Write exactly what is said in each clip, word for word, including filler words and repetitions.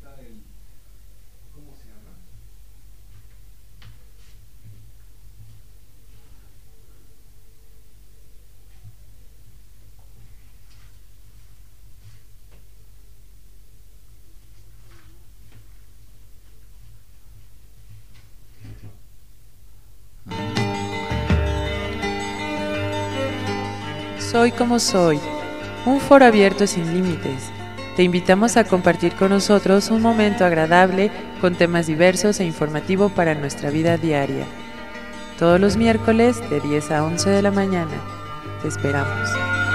Soy como soy, un foro abierto sin límites. Te invitamos a compartir con nosotros un momento agradable con temas diversos e informativo para nuestra vida diaria. Todos los miércoles de diez a once de la mañana. Te esperamos.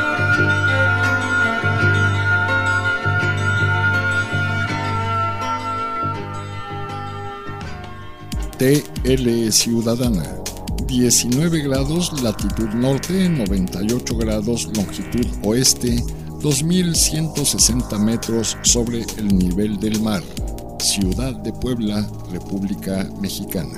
T L Ciudadana, diecinueve grados latitud norte, noventa y ocho grados longitud oeste, dos mil ciento sesenta metros sobre el nivel del mar. Ciudad de Puebla, República Mexicana.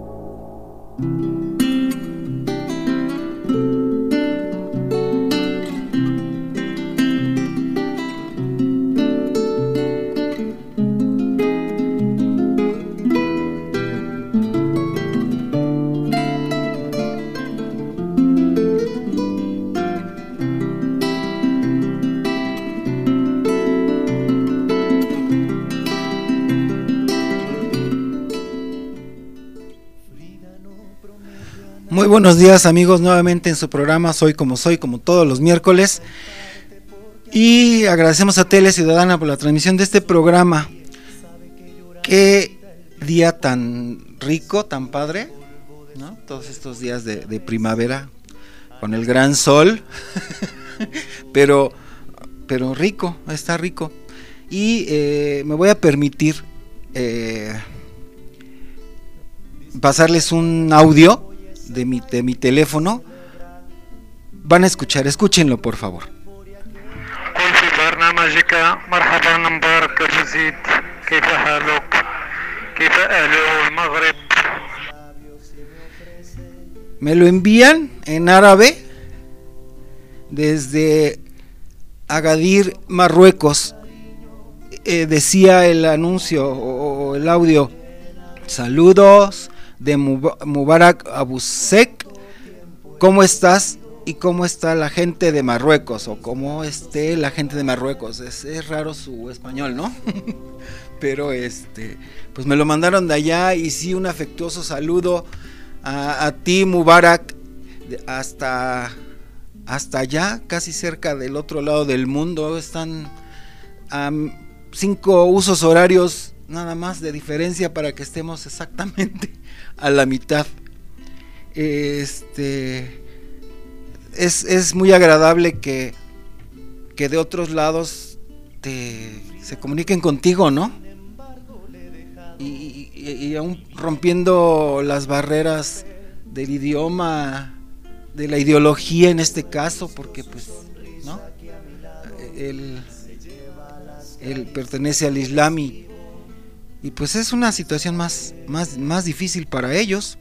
Muy buenos días, amigos, nuevamente en su programa Soy como soy, como todos los miércoles, y agradecemos a Tele Ciudadana por la transmisión de este programa. Qué día tan rico, tan padre, ¿no? Todos estos días de, de primavera con el gran sol pero pero rico, está rico. Y eh, me voy a permitir eh, pasarles un audio de mi, de mi teléfono. Van a escuchar, escúchenlo por favor. Me lo envían en árabe desde Agadir, Marruecos. Eh, decía el anuncio o el audio: saludos de Mubarak Abusek, ¿cómo estás? ¿Y cómo está la gente de Marruecos? O cómo esté la gente de Marruecos. Es, es raro su español, ¿no? Pero este, pues me lo mandaron de allá. Y sí, un afectuoso saludo a, a ti, Mubarak, hasta, hasta allá, casi cerca del otro lado del mundo. Están a um, cinco usos horarios nada más de diferencia para que estemos exactamente a la mitad. Este es, es muy agradable que, que de otros lados te, se comuniquen contigo, ¿no? Y, y, y aún rompiendo las barreras del idioma, de la ideología en este caso, porque pues, ¿no? Él, él pertenece al Islam y Y pues es una situación más, más, más difícil para ellos.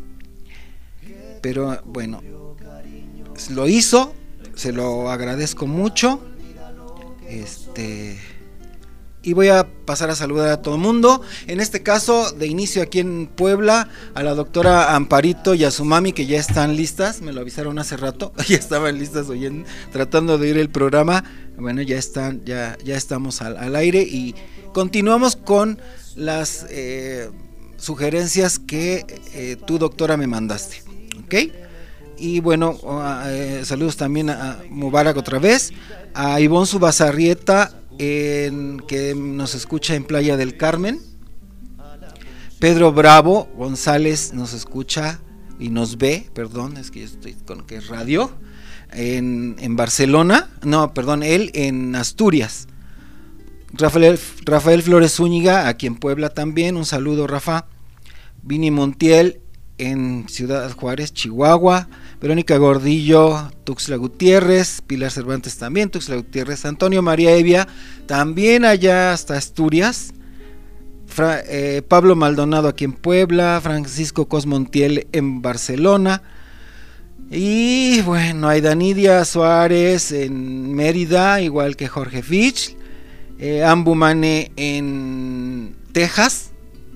Pero bueno, lo hizo, se lo agradezco mucho. Este, y voy a pasar a saludar a todo el mundo. En este caso, de inicio aquí en Puebla, a la doctora Amparito y a su mami, que ya están listas. Me lo avisaron hace rato, ya estaban listas oyendo, tratando de oír el programa. Bueno, ya están, ya, ya estamos al, al aire y continuamos con las eh, sugerencias que eh, tu doctora me mandaste, ¿ok? Y bueno, eh, saludos también a Mubarak otra vez, a Ivonne Subazarrieta, en, que nos escucha en Playa del Carmen. Pedro Bravo González nos escucha y nos ve, perdón, es que yo estoy con que es radio, en, en Barcelona, no, perdón, él en Asturias. Rafael, Rafael Flores Zúñiga, aquí en Puebla también, un saludo, Rafa. Vini Montiel en Ciudad Juárez, Chihuahua. Verónica Gordillo, Tuxtla Gutiérrez. Pilar Cervantes también, Tuxtla Gutiérrez. Antonio María Evia, también allá hasta Asturias. Fra, eh, Pablo Maldonado aquí en Puebla. Francisco Cosmontiel en Barcelona. Y bueno, Aidanidia Suárez en Mérida, igual que Jorge Fitch. eh, Ambumane en Texas,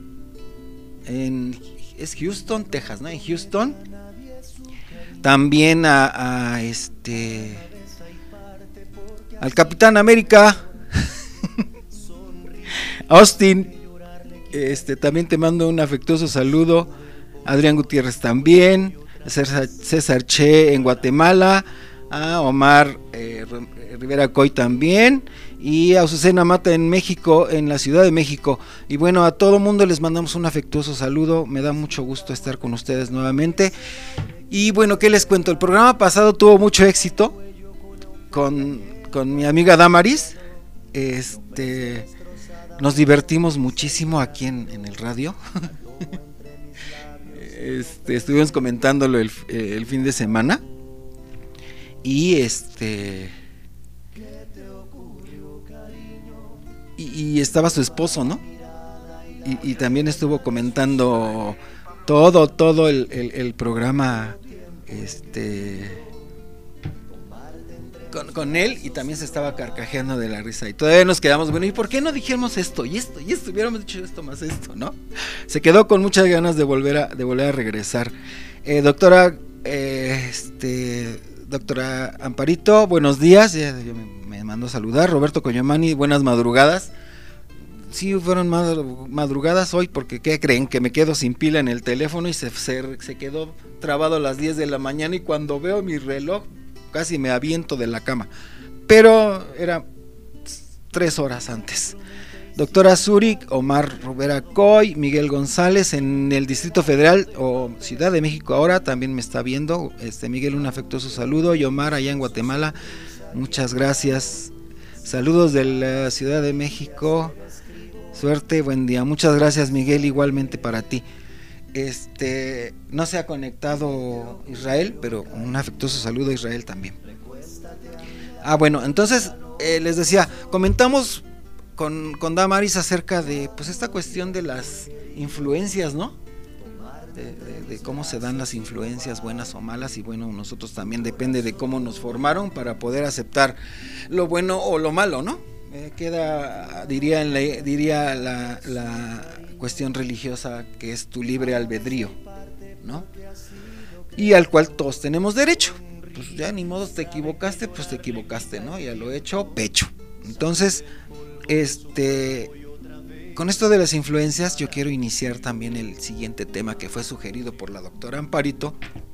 en, es Houston, Texas, ¿no? En Houston. También a, a este al Capitán América Austin, este también te mando un afectuoso saludo. Adrián Gutiérrez también, César, César Che en Guatemala, a Omar eh, Rivera Coy también, y a Azucena Mata en México, en la Ciudad de México. Y bueno, a todo mundo les mandamos un afectuoso saludo. Me da mucho gusto estar con ustedes nuevamente. Y bueno, ¿qué les cuento? El programa pasado tuvo mucho éxito con, con mi amiga Damaris. Este, nos divertimos muchísimo aquí en, en el radio. Este, estuvimos comentándolo el, el fin de semana. Y este y, y estaba su esposo, ¿no? Y, y también estuvo comentando todo, todo el, el, el programa, este, con, con él, y también se estaba carcajeando de la risa. Y todavía nos quedamos, bueno, ¿y por qué no dijimos esto? Y esto, y esto, hubiéramos dicho esto más esto, ¿no? Se quedó con muchas ganas de volver a, de volver a regresar. Eh, doctora, eh, este, doctora Amparito, buenos días. Ya, ya me, me mandó saludar. Roberto Coyomani, buenas madrugadas. Sí, fueron madrugadas hoy, porque ¿qué creen? Que me quedo sin pila en el teléfono y se, se, se quedó trabado a las diez de la mañana, y cuando veo mi reloj casi me aviento de la cama, pero era tres horas antes. Doctora Zurich, Omar Rivera Coy, Miguel González en el Distrito Federal o Ciudad de México ahora también me está viendo. Este Miguel, un afectuoso saludo. Y Omar allá en Guatemala, muchas gracias. Saludos de la Ciudad de México. Suerte, buen día. Muchas gracias, Miguel, igualmente para ti. Este, no se ha conectado Israel, pero un afectuoso saludo a Israel también. Ah, bueno, entonces eh, les decía, comentamos con, con Damaris acerca de pues esta cuestión de las influencias, ¿no? De, de, de cómo se dan las influencias, buenas o malas, y bueno, nosotros también depende de cómo nos formaron para poder aceptar lo bueno o lo malo, ¿no? Eh, queda, diría, en la, diría la, la cuestión religiosa, que es tu libre albedrío, ¿no? Y al cual todos tenemos derecho. Pues ya ni modo, te equivocaste, pues te equivocaste, ¿no? Ya lo hecho, pecho. Entonces, este, con esto de las influencias, yo quiero iniciar también el siguiente tema que fue sugerido por la doctora Amparito,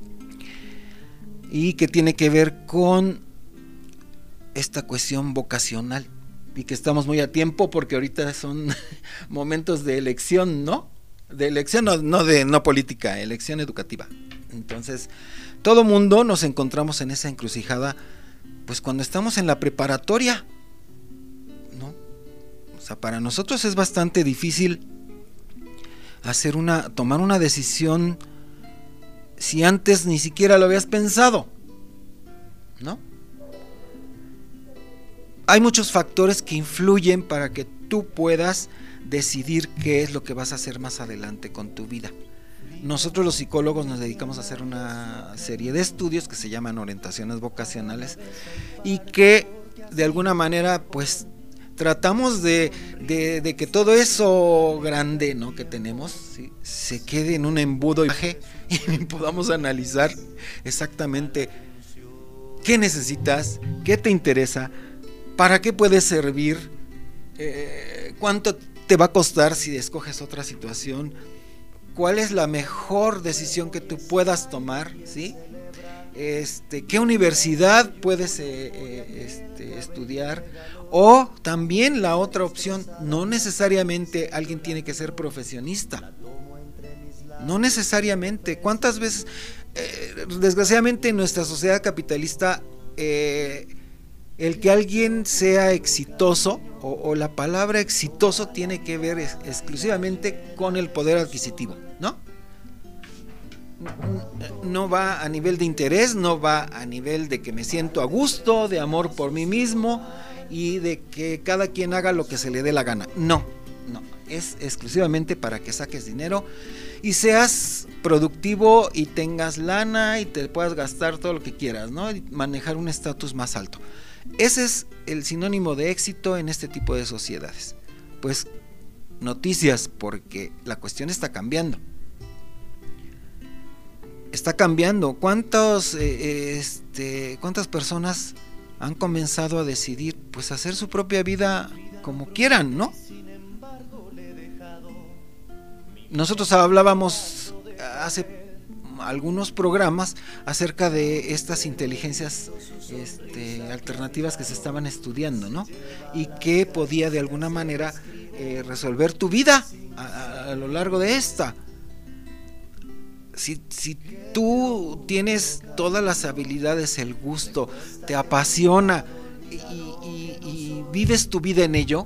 y que tiene que ver con esta cuestión vocacional. Y que estamos muy a tiempo, porque ahorita son momentos de elección, ¿no? De elección, no, no de no política, elección educativa. Entonces, todo mundo nos encontramos en esa encrucijada, pues cuando estamos en la preparatoria, ¿no? O sea, para nosotros es bastante difícil hacer una, tomar una decisión si antes ni siquiera lo habías pensado, ¿no? Hay muchos factores que influyen para que tú puedas decidir qué es lo que vas a hacer más adelante con tu vida. Nosotros los psicólogos nos dedicamos a hacer una serie de estudios que se llaman orientaciones vocacionales, y que de alguna manera pues tratamos de, de, de que todo eso grande, ¿no?, que tenemos, ¿sí?, se quede en un embudo y podamos analizar exactamente qué necesitas, qué te interesa, para qué puede servir, eh, cuánto te va a costar si escoges otra situación, cuál es la mejor decisión que tú puedas tomar, ¿sí? Este, qué universidad puedes eh, eh, este, estudiar, o también la otra opción, no necesariamente alguien tiene que ser profesionista, no necesariamente. ¿Cuántas veces, eh, desgraciadamente en nuestra sociedad capitalista, eh, el que alguien sea exitoso, o, o la palabra exitoso tiene que ver es, exclusivamente con el poder adquisitivo, ¿no? No va a nivel de interés, no va a nivel de que me siento a gusto, de amor por mí mismo y de que cada quien haga lo que se le dé la gana. No, no, es exclusivamente para que saques dinero y seas productivo y tengas lana y te puedas gastar todo lo que quieras, ¿no? Y manejar un estatus más alto. Ese es el sinónimo de éxito en este tipo de sociedades. Pues noticias, porque la cuestión está cambiando. Está cambiando. ¿Cuántos, eh, este, cuántas personas han comenzado a decidir, pues, hacer su propia vida como quieran, ¿no? Nosotros hablábamos hace algunos programas acerca de estas inteligencias este, alternativas que se estaban estudiando, ¿no? Y que podía de alguna manera eh, resolver tu vida a, a, a lo largo de esta. Si, si tú tienes todas las habilidades, el gusto, te apasiona y, y, y vives tu vida en ello,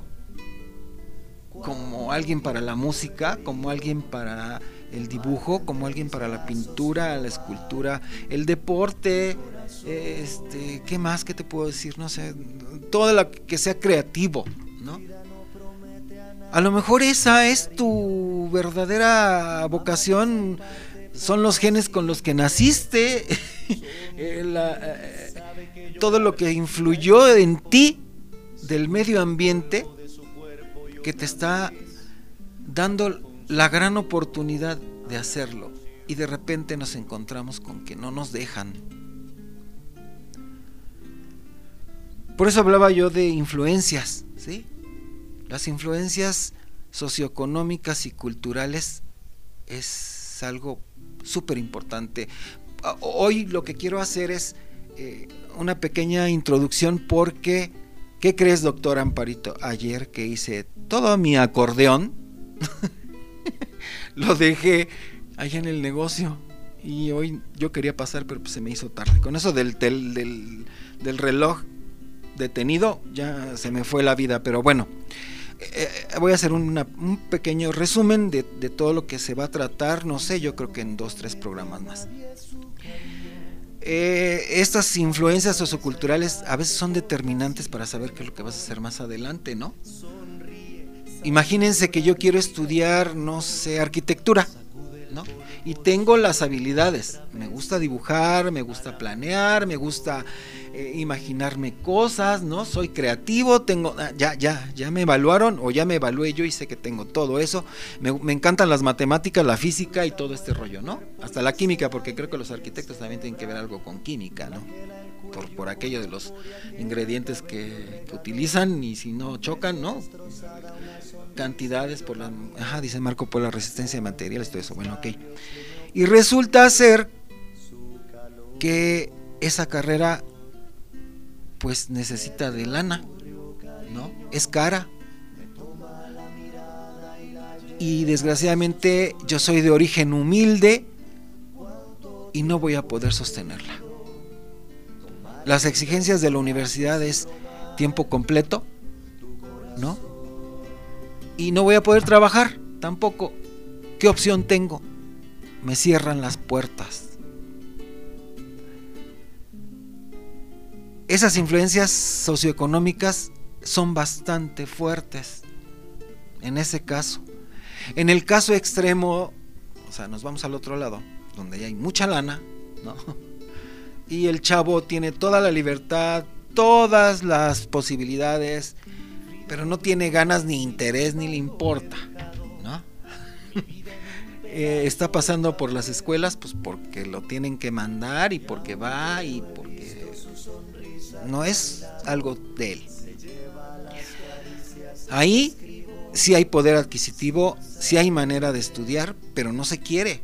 como alguien para la música, como alguien para el dibujo, como alguien para la pintura, la escultura, el deporte, este, ¿qué más? ¿Qué te puedo decir? No sé, todo lo que sea creativo, ¿no? A lo mejor esa es tu verdadera vocación, son los genes con los que naciste, la, eh, todo lo que influyó en ti del medio ambiente que te está dando la gran oportunidad de hacerlo, y de repente nos encontramos con que no nos dejan. Por eso hablaba yo de influencias, ¿sí? Las influencias socioeconómicas y culturales es algo súper importante. Hoy lo que quiero hacer es eh, una pequeña introducción, porque ¿qué crees, doctor Amparito? Ayer que hice todo mi acordeón lo dejé allá en el negocio, y hoy yo quería pasar, pero pues se me hizo tarde. Con eso del, del, del, del reloj detenido ya se me fue la vida, pero bueno, eh, voy a hacer una, un pequeño resumen de, de todo lo que se va a tratar, no sé, yo creo que en dos, tres programas más. Eh, estas influencias socioculturales a veces son determinantes para saber qué es lo que vas a hacer más adelante, ¿no? Imagínense que yo quiero estudiar, no sé, arquitectura, ¿no? Y tengo las habilidades, me gusta dibujar, me gusta planear, me gusta eh, imaginarme cosas, ¿no? Soy creativo, tengo, ya, ya, ya me evaluaron o ya me evalué yo y sé que tengo todo eso. Me, me encantan las matemáticas, la física y todo este rollo, ¿no? Hasta la química, porque creo que los arquitectos también tienen que ver algo con química, ¿no? Por, por aquello de los ingredientes que, que utilizan, y si no chocan, ¿no? Cantidades por la, ajá, dice Marco, por la resistencia de materiales, todo eso, bueno, ok. Y resulta ser que esa carrera pues necesita de lana, ¿no? Es cara. Y desgraciadamente yo soy de origen humilde y no voy a poder sostenerla. Las exigencias de la universidad es tiempo completo, ¿no? Y no voy a poder trabajar tampoco. ¿Qué opción tengo? Me cierran las puertas. Esas influencias socioeconómicas son bastante fuertes en ese caso. En el caso extremo, o sea, nos vamos al otro lado, donde ya hay mucha lana, ¿no? Y el chavo tiene toda la libertad, todas las posibilidades, pero no tiene ganas ni interés ni le importa, ¿no? eh, está pasando por las escuelas pues porque lo tienen que mandar y porque va y porque no es algo de él. Ahí sí hay poder adquisitivo, sí hay manera de estudiar, pero no se quiere.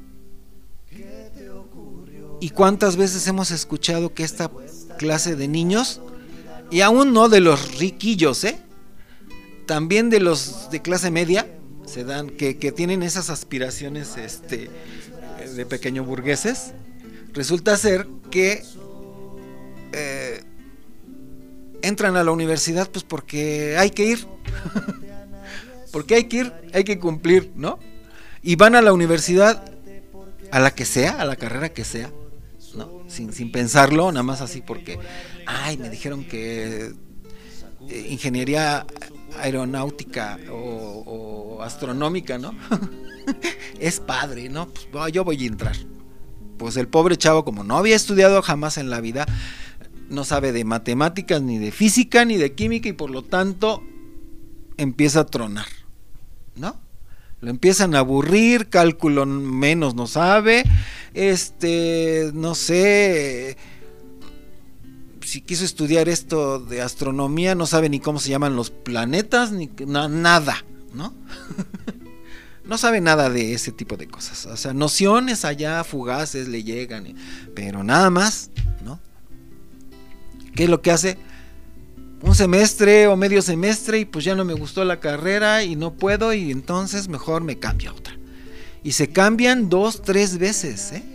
¿Y cuántas veces hemos escuchado que esta clase de niños, y aún no de los riquillos, ¿eh? También de los de clase media se dan, que, que tienen esas aspiraciones este, de pequeño burgueses, resulta ser que eh, entran a la universidad pues porque hay que ir, porque hay que ir, hay que cumplir, ¿no? Y van a la universidad, a la que sea, a la carrera que sea, ¿no? Sin, sin pensarlo, nada más así porque, ay, me dijeron que eh, ingeniería aeronáutica o, o astronómica, ¿no? Es padre, ¿no? Pues yo voy a entrar. Pues el pobre chavo, como no había estudiado jamás en la vida, no sabe de matemáticas, ni de física, ni de química, y por lo tanto empieza a tronar, ¿no? Lo empiezan a aburrir, cálculo menos no sabe, este, no sé, si quiso estudiar esto de astronomía, no sabe ni cómo se llaman los planetas, ni na, nada, ¿no? No sabe nada de ese tipo de cosas, o sea, nociones allá fugaces le llegan, pero nada más, ¿no? ¿Qué es lo que hace? Un semestre o medio semestre y pues ya no me gustó la carrera y no puedo, y entonces mejor me cambio a otra. Y se cambian dos, tres veces, ¿eh?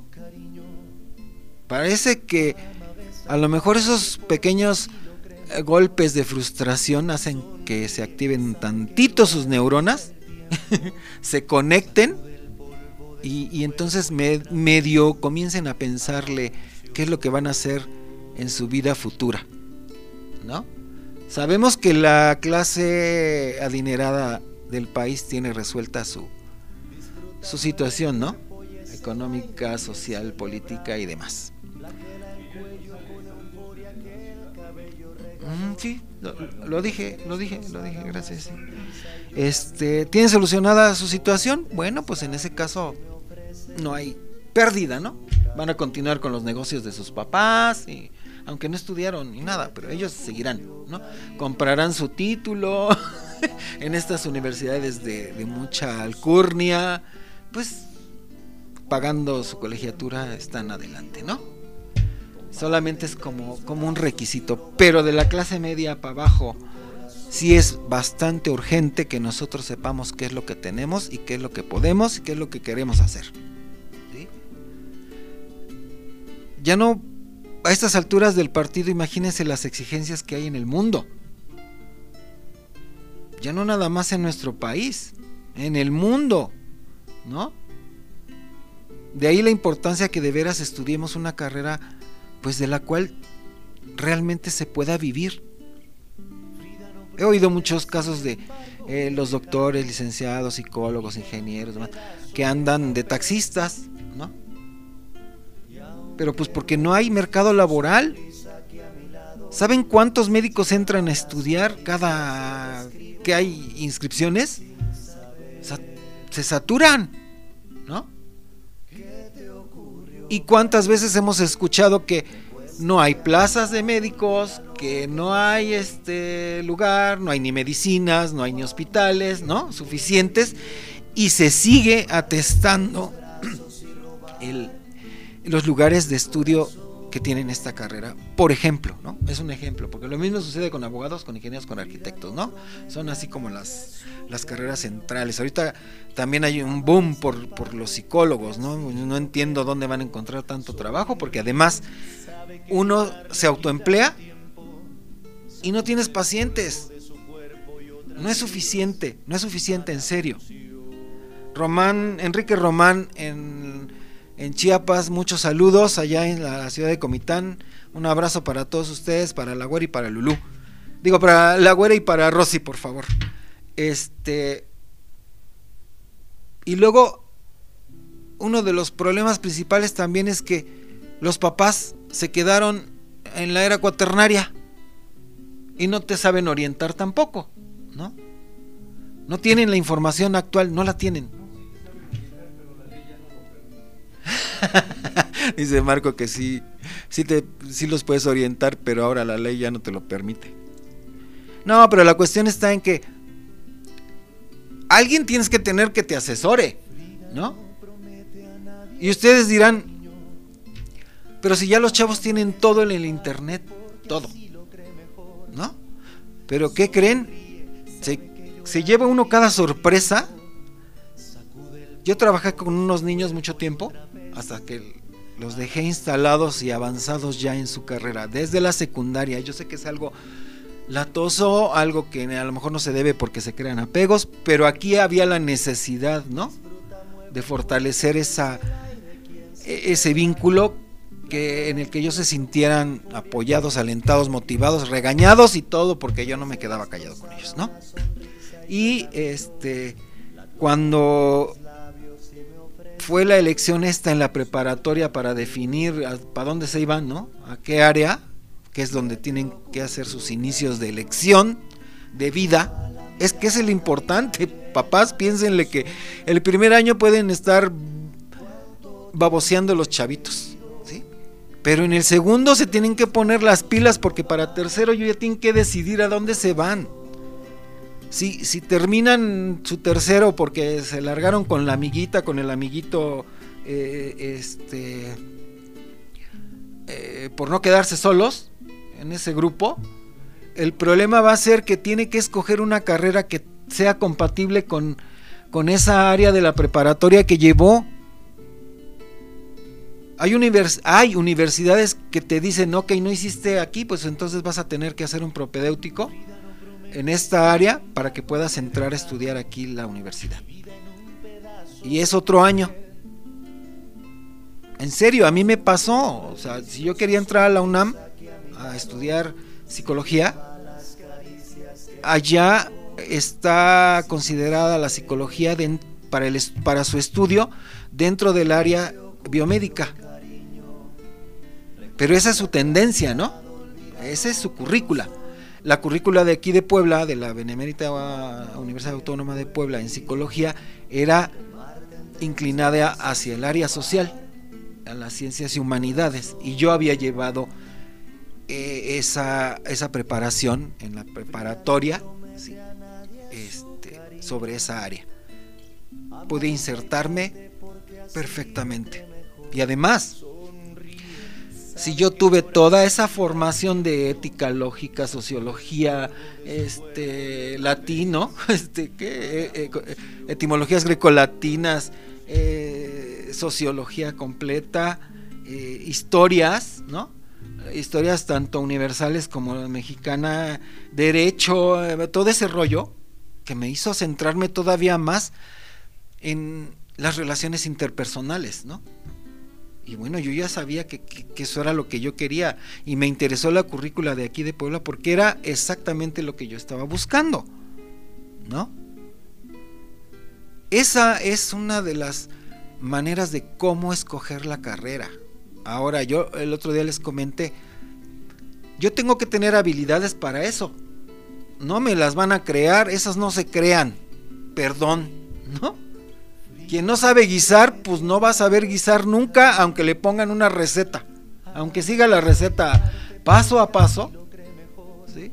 Parece que a lo mejor esos pequeños eh, golpes de frustración hacen que se activen tantito sus neuronas, se conecten y, y entonces me, medio comiencen a pensarle qué es lo que van a hacer en su vida futura, ¿no? Sabemos que la clase adinerada del país tiene resuelta su, su situación, ¿no? Económica, social, política y demás. Mm, sí, lo, lo dije, lo dije, lo dije, gracias. Sí. Este, ¿tiene solucionada su situación? Bueno, pues en ese caso no hay pérdida, ¿no? Van a continuar con los negocios de sus papás, y, aunque no estudiaron ni nada, pero ellos seguirán, ¿no? Comprarán su título en estas universidades de, de mucha alcurnia, pues pagando su colegiatura están adelante, ¿no? Solamente es como, como un requisito, pero de la clase media para abajo sí es bastante urgente que nosotros sepamos qué es lo que tenemos y qué es lo que podemos y qué es lo que queremos hacer, ¿sí? Ya no, a estas alturas del partido, imagínense las exigencias que hay en el mundo. Ya no nada más en nuestro país, en el mundo, ¿no? De ahí la importancia que de veras estudiemos una carrera, pues de la cual realmente se pueda vivir. He oído muchos casos de eh, los doctores, licenciados, psicólogos, ingenieros, demás, que andan de taxistas, ¿no? Pero pues porque no hay mercado laboral. ¿Saben cuántos médicos entran a estudiar cada que hay inscripciones? Sa- se saturan, ¿no? ¿Y cuántas veces hemos escuchado que no hay plazas de médicos, que no hay este lugar, no hay ni medicinas, no hay ni hospitales, ¿no? Suficientes, y se sigue atestando el, los lugares de estudio que tienen esta carrera, por ejemplo, ¿no? Es un ejemplo, porque lo mismo sucede con abogados, con ingenieros, con arquitectos, ¿no? Son así como las, las carreras centrales. Ahorita también hay un boom por, por los psicólogos, ¿no? No entiendo dónde van a encontrar tanto trabajo, porque además uno se autoemplea y no tienes pacientes. No es suficiente, no es suficiente, en serio. Román, Enrique Román en... En Chiapas, muchos saludos allá en la ciudad de Comitán. Un abrazo para todos ustedes, para la güera y para Lulú. Digo, para la güera y para Rosy, por favor. Este. Y luego, uno de los problemas principales también es que los papás se quedaron en la era cuaternaria y no te saben orientar tampoco, ¿no? No tienen la información actual, no la tienen. Dice Marco que sí, sí, te, sí los puedes orientar, pero ahora la ley ya no te lo permite. No, pero la cuestión está en que alguien tienes que tener que te asesore, ¿no? Y ustedes dirán, pero si ya los chavos tienen todo en el internet, todo, ¿no? Pero ¿qué creen? Se, se lleva uno cada sorpresa. Yo trabajé con unos niños mucho tiempo, hasta que los dejé instalados y avanzados ya en su carrera, desde la secundaria. Yo sé que es algo latoso, algo que a lo mejor no se debe porque se crean apegos, pero aquí había la necesidad, ¿no?, de fortalecer esa, ese vínculo que, en el que ellos se sintieran apoyados, alentados, motivados, regañados y todo, porque yo no me quedaba callado con ellos, ¿no? Y este, cuando fue la elección esta en la preparatoria para definir a, para dónde se iban, ¿no?, a qué área, que es donde tienen que hacer sus inicios de elección de vida. Es que es el importante. Papás, piénsenle que el primer año pueden estar baboseando los chavitos, ¿sí? Pero en el segundo se tienen que poner las pilas, porque para tercero ya tienen que decidir a dónde se van. Si, si terminan su tercero porque se largaron con la amiguita, con el amiguito, eh, este, eh, por no quedarse solos en ese grupo, el problema va a ser que tiene que escoger una carrera que sea compatible con, con esa área de la preparatoria que llevó. Hay, univers- hay universidades que te dicen, ok, no hiciste aquí, pues entonces vas a tener que hacer un propedéutico en esta área para que puedas entrar a estudiar aquí la universidad. Y es otro año. En serio, a mí me pasó. O sea, si yo quería entrar a la UNAM a estudiar psicología, allá está considerada la psicología de, para, el, para su estudio dentro del área biomédica. Pero esa es su tendencia, ¿no? Esa es su currícula. La currícula de aquí de Puebla, de la Benemérita Universidad Autónoma de Puebla en psicología, era inclinada hacia el área social, a las ciencias y humanidades, y yo había llevado eh, esa, esa preparación en la preparatoria, ¿sí? este, sobre esa área. Pude insertarme perfectamente, y además, si yo tuve toda esa formación de ética, lógica, sociología, este, latino, este, ¿qué? Eh, eh, etimologías grecolatinas, eh, sociología completa, eh, historias, ¿no? Historias tanto universales como mexicana, derecho, eh, todo ese rollo que me hizo centrarme todavía más en las relaciones interpersonales, ¿no? Y bueno, yo ya sabía que, que, que eso era lo que yo quería, y me interesó la currícula de aquí de Puebla porque era exactamente lo que yo estaba buscando, ¿no? Esa es una de las maneras de cómo escoger la carrera. Ahora, yo el otro día les comenté, yo tengo que tener habilidades para eso, no me las van a crear, esas no se crean, perdón, ¿no? Quien no sabe guisar, pues no va a saber guisar nunca, aunque le pongan una receta, aunque siga la receta paso a paso, ¿sí?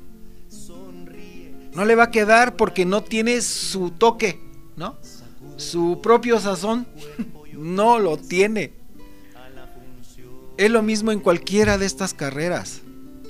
No le va a quedar porque no tiene su toque, ¿no? Su propio sazón, no lo tiene. Es lo mismo en cualquiera de estas carreras.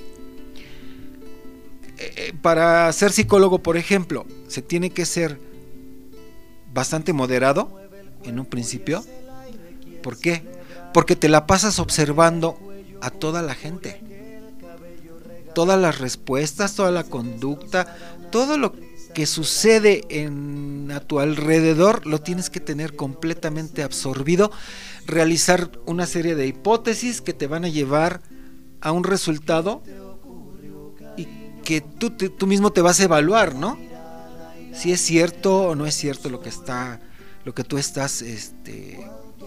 Eh, para ser psicólogo, por ejemplo, se tiene que ser bastante moderado en un principio. ¿Por qué? Porque te la pasas observando a toda la gente, todas las respuestas, toda la conducta, todo lo que sucede en, a tu alrededor lo tienes que tener completamente absorbido, realizar una serie de hipótesis que te van a llevar a un resultado y que tú, te, tú mismo te vas a evaluar, ¿no? Si es cierto o no es cierto lo que está, lo que tú estás este,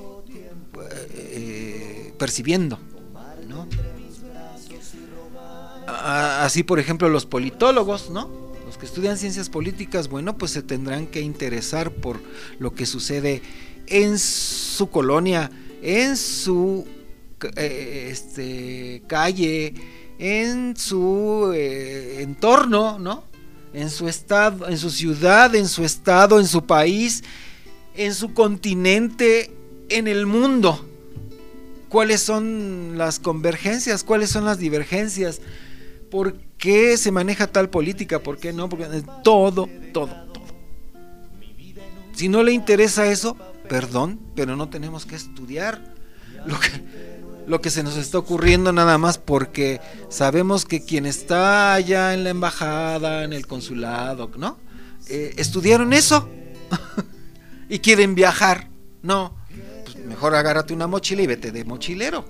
eh, percibiendo, ¿no? Así, por ejemplo, los politólogos, ¿no? Los que estudian ciencias políticas, bueno, pues se tendrán que interesar por lo que sucede en su colonia, en su eh, este, calle, en su eh, entorno, ¿no? En su estado, en su ciudad, en su estado, en su país, en su continente, en el mundo. ¿Cuáles son las convergencias? ¿Cuáles son las divergencias? ¿Por qué se maneja tal política? ¿Por qué no? Porque todo, todo, todo. Si no le interesa eso, perdón, pero no tenemos que estudiar lo que, lo que se nos está ocurriendo nada más porque sabemos que quien está allá en la embajada, en el consulado, ¿no? Eh, estudiaron eso y quieren viajar. No, pues mejor agárrate una mochila y vete de mochilero.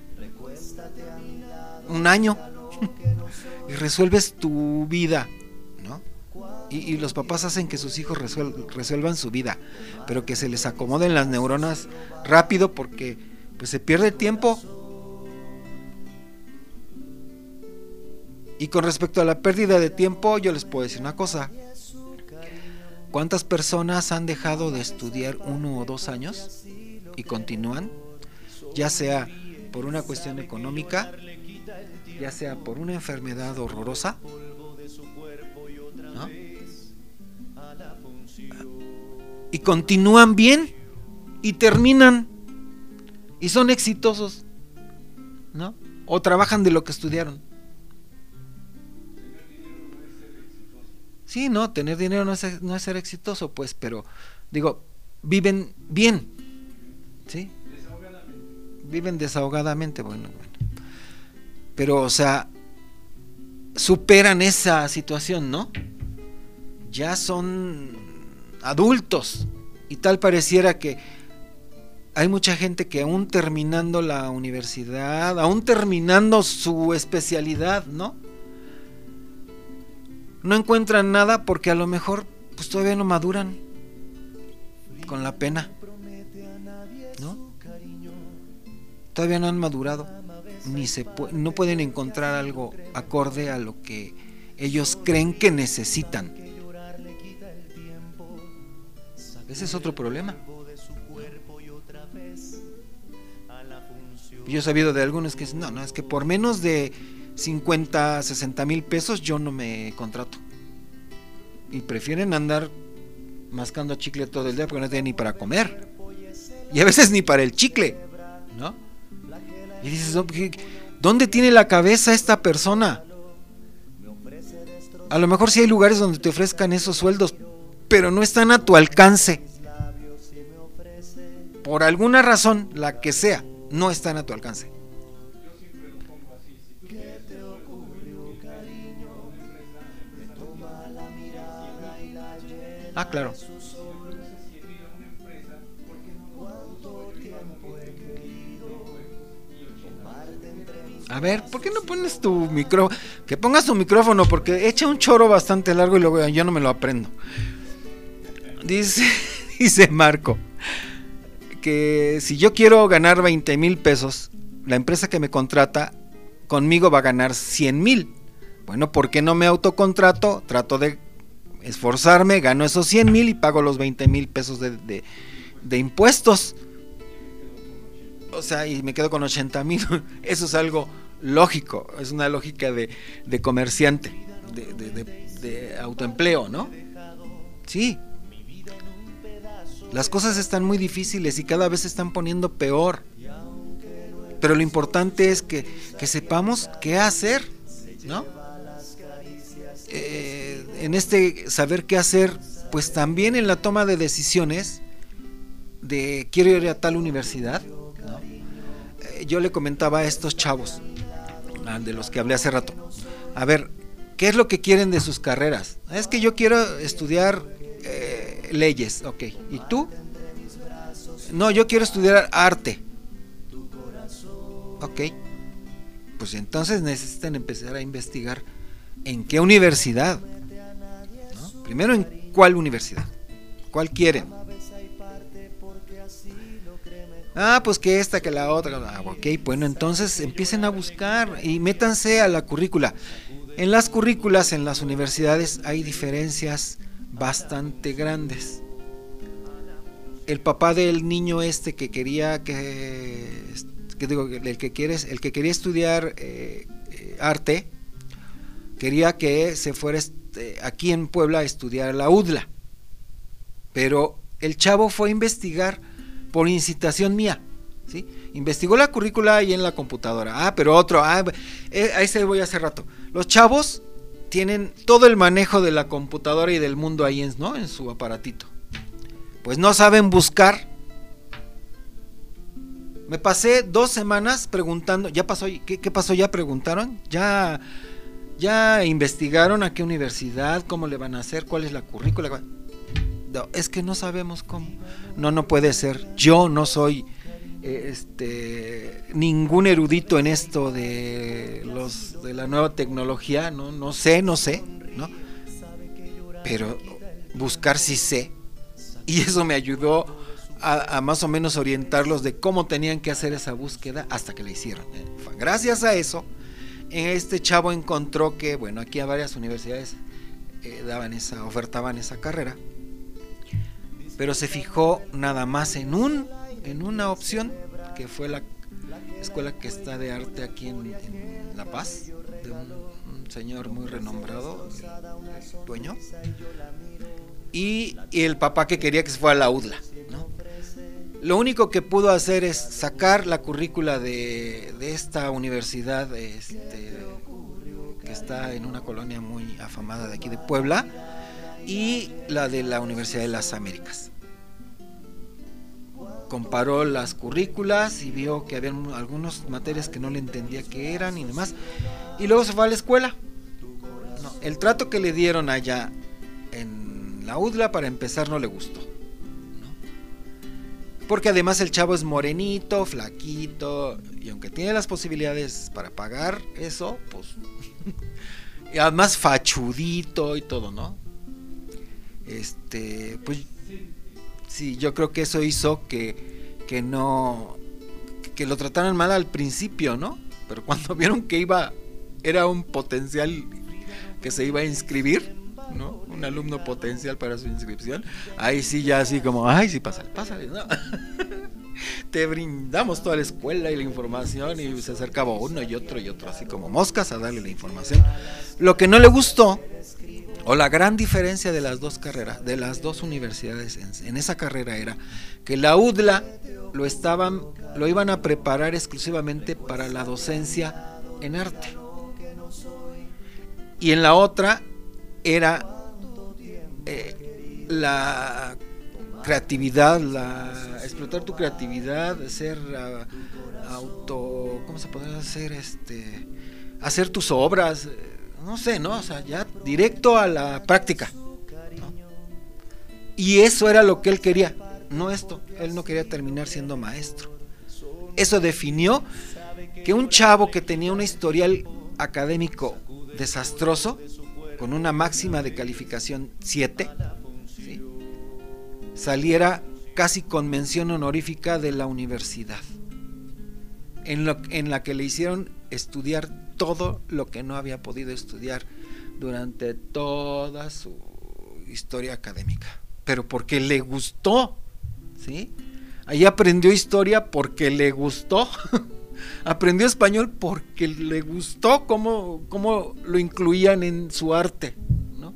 Un año y resuelves tu vida, ¿no? Y, y los papás hacen que sus hijos resuel, resuelvan su vida, pero que se les acomoden las neuronas rápido porque pues se pierde el tiempo. Y con respecto a la pérdida de tiempo, yo les puedo decir una cosa. ¿Cuántas personas han dejado de estudiar uno o dos años y continúan? Ya sea por una cuestión económica, ya sea por una enfermedad horrorosa, ¿no? Y continúan bien y terminan y son exitosos, ¿no? O trabajan de lo que estudiaron. Sí, no, tener dinero no es, no es ser exitoso, pues, pero digo, viven bien, ¿sí? Desahogadamente. Viven desahogadamente, bueno, bueno. Pero, o sea, superan esa situación, ¿no? Ya son adultos y tal pareciera que hay mucha gente que aún terminando la universidad, aún terminando su especialidad, ¿no? No encuentran nada porque a lo mejor pues todavía no maduran con la pena, ¿no? Todavía no han madurado, ni se pu- no pueden encontrar algo acorde a lo que ellos creen que necesitan. Ese es otro problema. Yo he sabido de algunos que dicen, no, no, es que por menos de cincuenta, sesenta mil pesos yo no me contrato. Y prefieren andar mascando chicle todo el día porque no tienen ni para comer. Y a veces ni para el chicle, ¿no? Y dices, ¿dónde tiene la cabeza esta persona? A lo mejor sí hay lugares donde te ofrezcan esos sueldos, pero no están a tu alcance. Por alguna razón, la que sea, no están a tu alcance. Ah, claro. A ver, ¿por qué no pones tu micrófono? Que pongas tu micrófono, porque echa un choro bastante largo y luego yo no me lo aprendo. Dice, dice Marco que si yo quiero ganar veinte mil pesos, la empresa que me contrata conmigo va a ganar cien mil. Bueno, ¿por qué no me autocontrato? Trato de esforzarme, gano esos cien mil y pago los veinte mil pesos de, de, de impuestos. O sea, y me quedo con ochenta mil. Eso es algo lógico, es una lógica de, de comerciante, de, de, de, de autoempleo, ¿no? Sí. Las cosas están muy difíciles y cada vez se están poniendo peor. Pero lo importante es que, que sepamos qué hacer, ¿no? Eh, en este saber qué hacer, pues también en la toma de decisiones de quiero ir a tal universidad, ¿no? Eh, yo le comentaba a estos chavos de los que hablé hace rato, a ver, ¿qué es lo que quieren de sus carreras? Es que yo quiero estudiar eh, leyes, ok, ¿y tú? No, yo quiero estudiar arte. Ok, pues entonces necesitan empezar a investigar en qué universidad, ¿no? Primero en cuál universidad, cuál quieren. Ah, pues que esta, que la otra. Ah, ok, bueno, entonces empiecen a buscar y métanse a la currícula. En las currículas, en las universidades hay diferencias bastante grandes. El papá del niño este que quería que, que digo, el que quieres, el que quería estudiar eh, eh, arte, quería que se fuera este, aquí en Puebla a estudiar la U D L A, pero el chavo fue a investigar por incitación mía, ¿sí? Investigó la currícula ahí en la computadora. Ah, pero otro, ah, eh, a ese voy hace rato. Los chavos tienen todo el manejo de la computadora y del mundo ahí en, ¿no? en su aparatito. Pues no saben buscar. Me pasé dos semanas preguntando, ya pasó, ¿qué, qué pasó? ¿Ya preguntaron? ¿Ya, ya investigaron a qué universidad? ¿Cómo le van a hacer? ¿Cuál es la currícula? No, es que no sabemos cómo. No, no puede ser. Yo no soy eh, este ningún erudito en esto de los de la nueva tecnología, no, no sé, no sé, ¿no? Pero buscar sí sé. Y eso me ayudó a, a más o menos orientarlos de cómo tenían que hacer esa búsqueda hasta que la hicieron. Gracias a eso este chavo encontró que, bueno, aquí a varias universidades eh, daban esa, ofertaban esa carrera, pero se fijó nada más en un, en una opción, que fue la escuela que está de arte aquí en, en La Paz, de un, un señor muy renombrado, el dueño, y, y el papá que quería que se fuera a la U D L A, ¿no? Lo único que pudo hacer es sacar la currícula de, de esta universidad este, que está en una colonia muy afamada de aquí de Puebla, y la de la Universidad de las Américas. Comparó las currículas y vio que había algunas materias que no le entendía qué eran y demás, y luego se fue a la escuela. No, el trato que le dieron allá en la U D L A, para empezar, no le gustó, ¿no? Porque además el chavo es morenito, flaquito, y aunque tiene las posibilidades para pagar eso, pues y además fachudito y todo, ¿no? Este, pues sí, yo creo que eso hizo que, que no, que lo trataran mal al principio, ¿no? Pero cuando vieron que iba, era un potencial que se iba a inscribir, ¿no? Un alumno potencial para su inscripción, ahí sí ya así como, ay, sí, pásale, pásale, ¿no? Te brindamos toda la escuela y la información, y se acercaba uno y otro y otro, así como moscas, a darle la información. Lo que no le gustó, o la gran diferencia de las dos carreras, de las dos universidades en, en esa carrera, era que la U D L A lo estaban, lo iban a preparar exclusivamente para la docencia en arte, y en la otra era eh, la creatividad, la explotar tu creatividad, ser uh, auto, ¿cómo se podría hacer? Este, hacer tus obras, no sé, ¿no? O sea, ya directo a la práctica, ¿no? Y eso era lo que él quería, no esto. Él no quería terminar siendo maestro. Eso definió que un chavo que tenía un historial académico desastroso, con una máxima de calificación siete, ¿sí?, saliera casi con mención honorífica de la universidad, en, lo, en la que le hicieron estudiar todo lo que no había podido estudiar durante toda su historia académica, pero porque le gustó, ¿sí? Ahí aprendió historia porque le gustó, aprendió español porque le gustó cómo, cómo lo incluían en su arte, ¿no?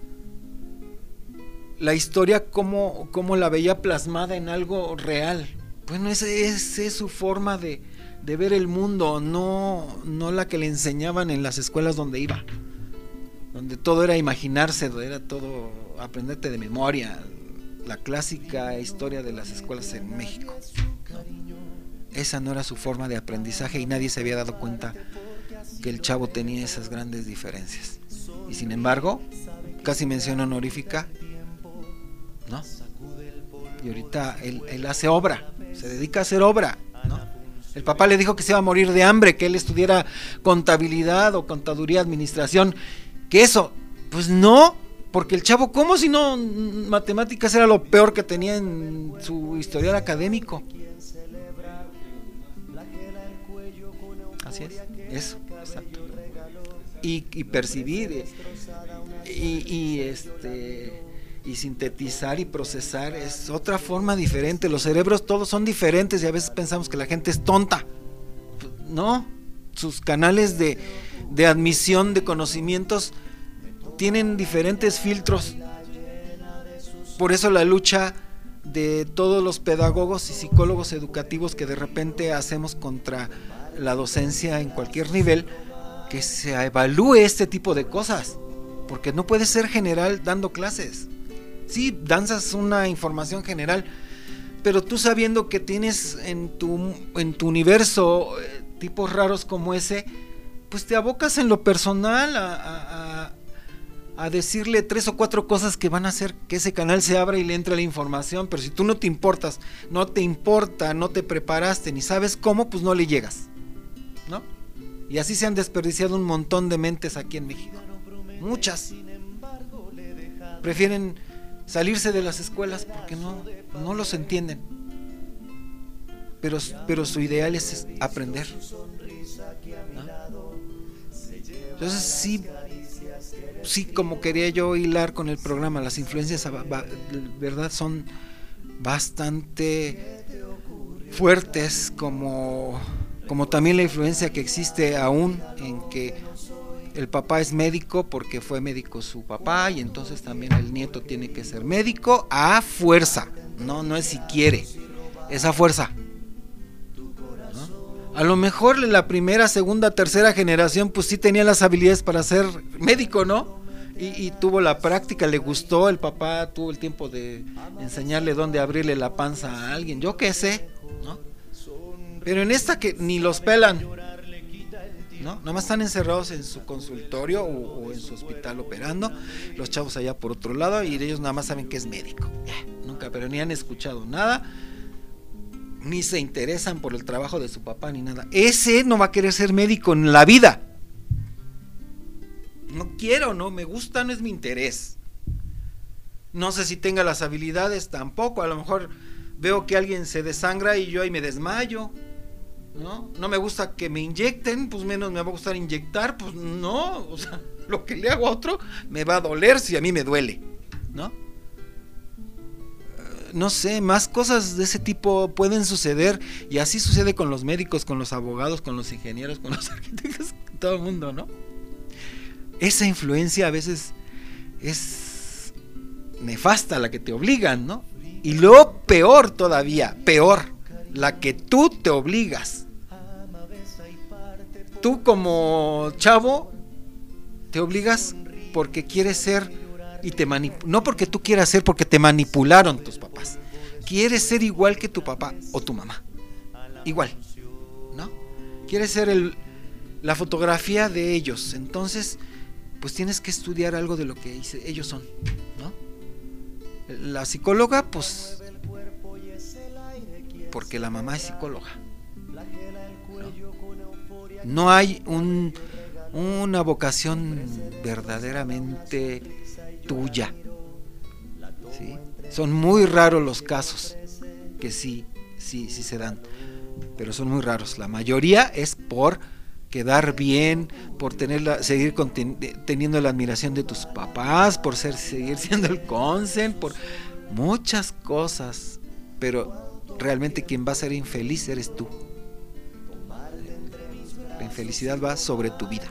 La historia cómo, cómo la veía plasmada en algo real. Bueno, esa es, es su forma de, de ver el mundo, no, no la que le enseñaban en las escuelas donde iba, donde todo era imaginarse, era todo aprenderte de memoria, la clásica historia de las escuelas en México, ¿no? Esa no era su forma de aprendizaje, y nadie se había dado cuenta que el chavo tenía esas grandes diferencias. Y sin embargo, casi mención honorífica, ¿no? Y ahorita él, él hace obra, se dedica a hacer obra, ¿no? El papá le dijo que se iba a morir de hambre, que él estudiara contabilidad o contaduría, administración, que eso, pues no, porque el chavo, ¿cómo si no? Matemáticas era lo peor que tenía en su historial académico. Así es, eso, exacto. Y, y percibir y, y este y sintetizar y procesar es otra forma diferente. Los cerebros todos son diferentes y a veces pensamos que la gente es tonta. No, sus canales de, de admisión de conocimientos tienen diferentes filtros. Por eso la lucha de todos los pedagogos y psicólogos educativos que de repente hacemos contra la docencia en cualquier nivel, que se evalúe este tipo de cosas, porque no puedes ser general dando clases. Sí, danzas una información general, pero tú sabiendo que tienes en tu, en tu universo eh, tipos raros como ese, pues te abocas en lo personal a, a, a, a decirle tres o cuatro cosas que van a hacer que ese canal se abra y le entre la información. Pero si tú no te importas, no te importa, no te preparaste ni sabes cómo, pues no le llegas, ¿no? Y así se han desperdiciado un montón de mentes aquí en México. Muchas prefieren salirse de las escuelas porque no, no los entienden. Pero, pero su ideal es aprender, ¿no? Entonces sí, sí como quería yo hilar con el programa, las influencias, verdad, son bastante fuertes, como, como también la influencia que existe aún en que el papá es médico porque fue médico su papá, y entonces también el nieto tiene que ser médico a fuerza, no, no es si quiere, es a fuerza. A lo mejor la primera, segunda, tercera generación pues sí tenía las habilidades para ser médico, ¿no? Y, y tuvo la práctica, le gustó, el papá tuvo el tiempo de enseñarle dónde abrirle la panza a alguien, yo qué sé, ¿no? Pero en esta que ni los pelan, ¿no? Nada más están encerrados en su consultorio o, o en su hospital operando, los chavos allá por otro lado, y ellos nada más saben que es médico, ya, nunca, pero ni han escuchado nada, ni se interesan por el trabajo de su papá ni nada. Ese no va a querer ser médico en la vida. No quiero, no me gusta, no es mi interés. No sé si tenga las habilidades tampoco. A lo mejor veo que alguien se desangra y yo ahí me desmayo, ¿no? No me gusta que me inyecten, pues menos me va a gustar inyectar, pues no, o sea, lo que le hago a otro me va a doler si a mí me duele, ¿no? No sé, más cosas de ese tipo pueden suceder, y así sucede con los médicos, con los abogados, con los ingenieros, con los arquitectos, con todo el mundo, ¿no? Esa influencia a veces es nefasta, la que te obligan, ¿no? Y luego peor todavía, peor, la que tú te obligas. Tú como chavo te obligas porque quieres ser y te manip- no porque tú quieras ser, porque te manipularon tus papás. Quieres ser igual que tu papá o tu mamá, igual, ¿no? Quieres ser el, la fotografía de ellos, entonces pues tienes que estudiar algo de lo que ellos son, ¿no? La psicóloga, pues porque la mamá es psicóloga, ¿no? No hay un, una vocación verdaderamente tuya, ¿sí? Son muy raros los casos que sí, sí, sí se dan, pero son muy raros. La mayoría es por quedar bien, por tener la, seguir conten, teniendo la admiración de tus papás, por ser, seguir siendo el consent, por muchas cosas, pero realmente quien va a ser infeliz eres tú. La infelicidad va sobre tu vida.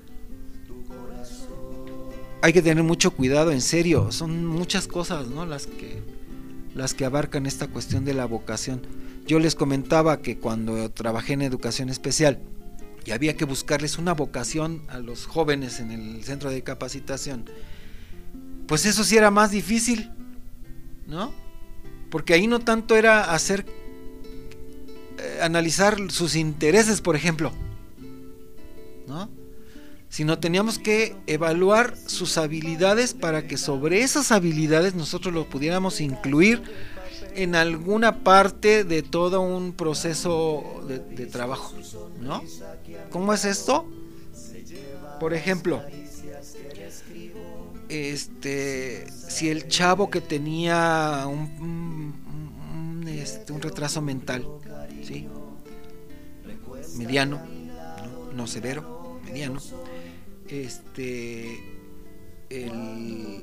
Hay que tener mucho cuidado, en serio, son muchas cosas, ¿no? Las que, las que abarcan esta cuestión de la vocación. Yo les comentaba que cuando trabajé en educación especial y había que buscarles una vocación a los jóvenes en el centro de capacitación, pues eso sí era más difícil, ¿no? Porque ahí no tanto era hacer, eh, analizar sus intereses, por ejemplo, ¿no? Sino teníamos que evaluar sus habilidades para que sobre esas habilidades nosotros lo pudiéramos incluir en alguna parte de todo un proceso de, de trabajo, ¿no? ¿Cómo es esto? Por ejemplo, este, si el chavo que tenía un, un, un, este, un retraso mental, ¿sí? Mediano, no, no severo, mediano, este, el,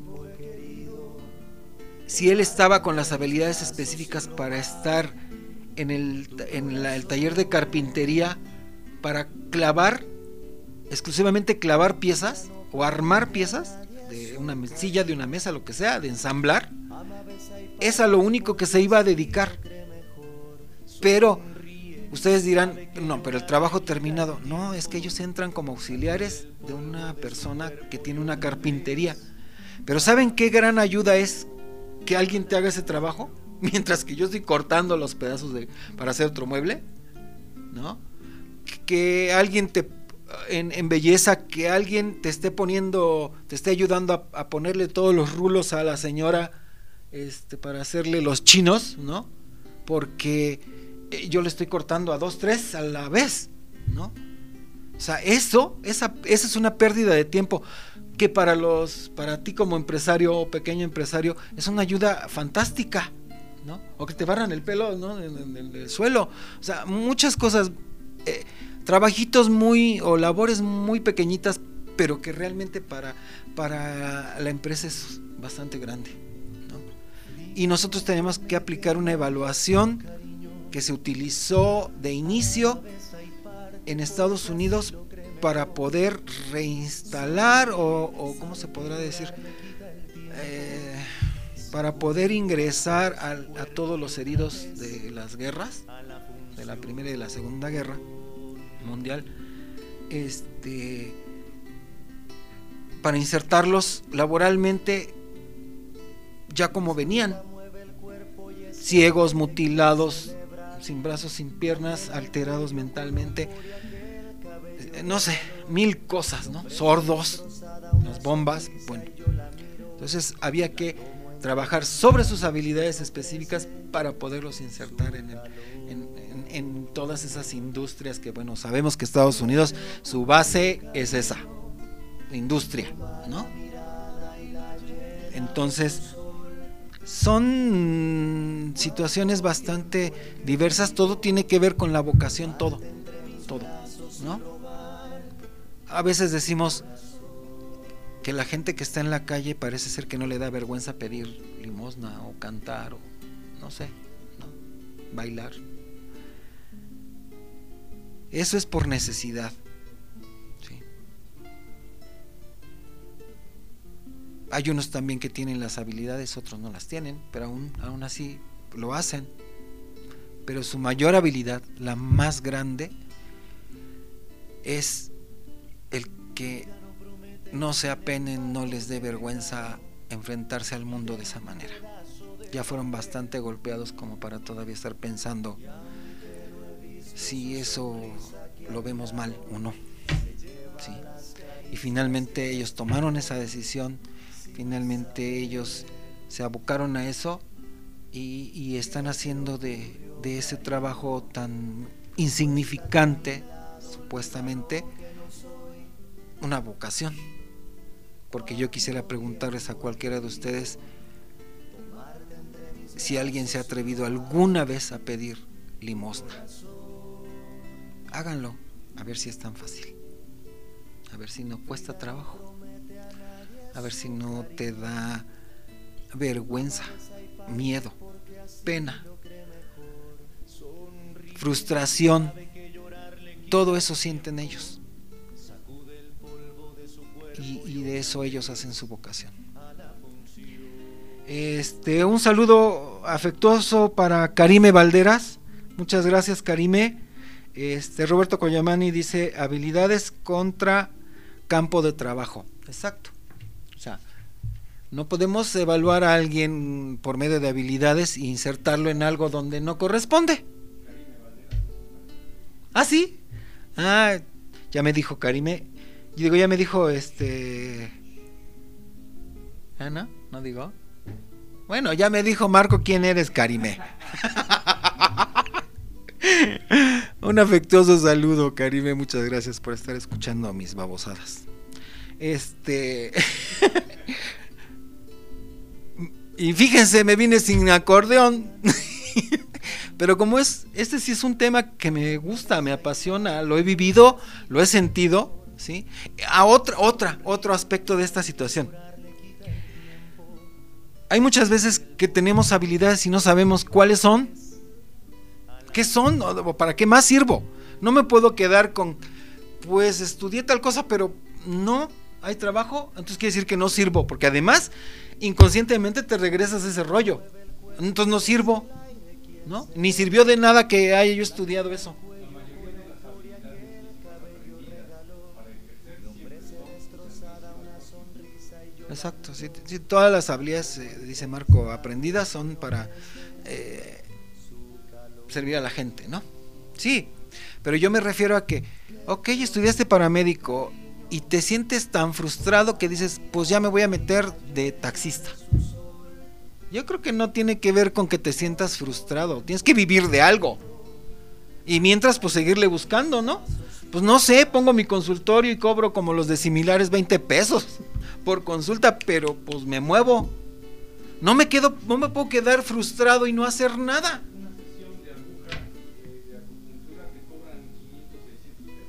si él estaba con las habilidades específicas para estar en el, en la, el taller de carpintería para clavar, exclusivamente clavar piezas o armar piezas de una silla, de una mesa, lo que sea, de ensamblar, es a lo único que se iba a dedicar. Pero ustedes dirán, no, pero el trabajo terminado. No, es que ellos entran como auxiliares de una persona que tiene una carpintería. Pero ¿saben qué gran ayuda es que alguien te haga ese trabajo? Mientras que yo estoy cortando los pedazos de, para hacer otro mueble, ¿no? Que alguien te en, en belleza, que alguien te esté poniendo, te esté ayudando a, a ponerle todos los rulos a la señora, este, para hacerle los chinos, ¿no? Porque yo le estoy cortando a dos, tres a la vez, ¿no? O sea, eso, esa, esa es una pérdida de tiempo que para los, para ti como empresario o pequeño empresario es una ayuda fantástica, ¿no? O que te barran el pelo, ¿no? En, en, en el suelo, o sea, muchas cosas. Eh, trabajitos muy o labores muy pequeñitas, pero que realmente para, para la empresa es bastante grande, ¿no? Y nosotros tenemos que aplicar una evaluación que se utilizó de inicio en Estados Unidos para poder reinstalar o, o ¿cómo se podrá decir? Eh, para poder ingresar a, a todos los heridos de las guerras, de la Primera y de la Segunda Guerra Mundial, este, para insertarlos laboralmente ya como venían, ciegos, mutilados, sin brazos, sin piernas, alterados mentalmente, no sé, mil cosas, ¿no? Sordos, las bombas, bueno. Entonces había que trabajar sobre sus habilidades específicas para poderlos insertar en, el, en, en, en todas esas industrias que, bueno, sabemos que Estados Unidos, su base es esa, industria, ¿no? Entonces son situaciones bastante diversas, todo tiene que ver con la vocación, todo, todo, ¿no? A veces decimos que la gente que está en la calle parece ser que no le da vergüenza pedir limosna o cantar o no sé, ¿no? Bailar. Eso es por necesidad, ¿sí? Hay unos también que tienen las habilidades, otros no las tienen, pero aún, aún así lo hacen. Pero su mayor habilidad, la más grande, es el que no se apenen, no les dé vergüenza enfrentarse al mundo de esa manera. Ya fueron bastante golpeados como para todavía estar pensando si eso lo vemos mal o no, ¿sí? Y finalmente ellos tomaron esa decisión, finalmente ellos se abocaron a eso y, y están haciendo de, de ese trabajo tan insignificante, supuestamente, una vocación. Porque yo quisiera preguntarles a cualquiera de ustedes si alguien se ha atrevido alguna vez a pedir limosna. Háganlo, a ver si es tan fácil, a ver si no cuesta trabajo, a ver si no te da vergüenza, miedo, pena, frustración. Todo eso sienten ellos. Y, y de eso ellos hacen su vocación. Este, un saludo afectuoso para Karime Valderas. Muchas gracias, Karime. Este, Roberto Coyamani dice habilidades contra campo de trabajo. Exacto. O sea, no podemos evaluar a alguien por medio de habilidades e insertarlo en algo donde no corresponde. ¿Ah, sí? Ah, ya me dijo Karime. Yo digo, ya me dijo este... ¿Ah, no? ¿No digo? Bueno, ya me dijo Marco quién eres, Karime. Un afectuoso saludo, Karime. Muchas gracias por estar escuchando mis babosadas. Este... Y fíjense, me vine sin acordeón. Pero como es, este sí es un tema que me gusta, me apasiona, lo he vivido, lo he sentido, ¿sí? A otra, otra, otro aspecto de esta situación. Hay muchas veces que tenemos habilidades y no sabemos cuáles son, qué son, o para qué más sirvo. No me puedo quedar con, pues estudié tal cosa, pero no hay trabajo, entonces quiere decir que no sirvo, porque además inconscientemente te regresas a ese rollo. Entonces no sirvo, ¿no? Ni sirvió de nada que haya yo estudiado eso. Exacto, sí, sí, todas las habilidades, eh, dice Marco, aprendidas son para eh, servir a la gente, ¿no? Sí, pero yo me refiero a que, ok, estudiaste paramédico y te sientes tan frustrado que dices, pues ya me voy a meter de taxista. Yo creo que no tiene que ver con que te sientas frustrado, tienes que vivir de algo. Y mientras, pues seguirle buscando, ¿no? Pues no sé, pongo mi consultorio y cobro como los de similares veinte pesos por consulta, pero pues me muevo. No me quedo, no me puedo quedar frustrado y no hacer nada.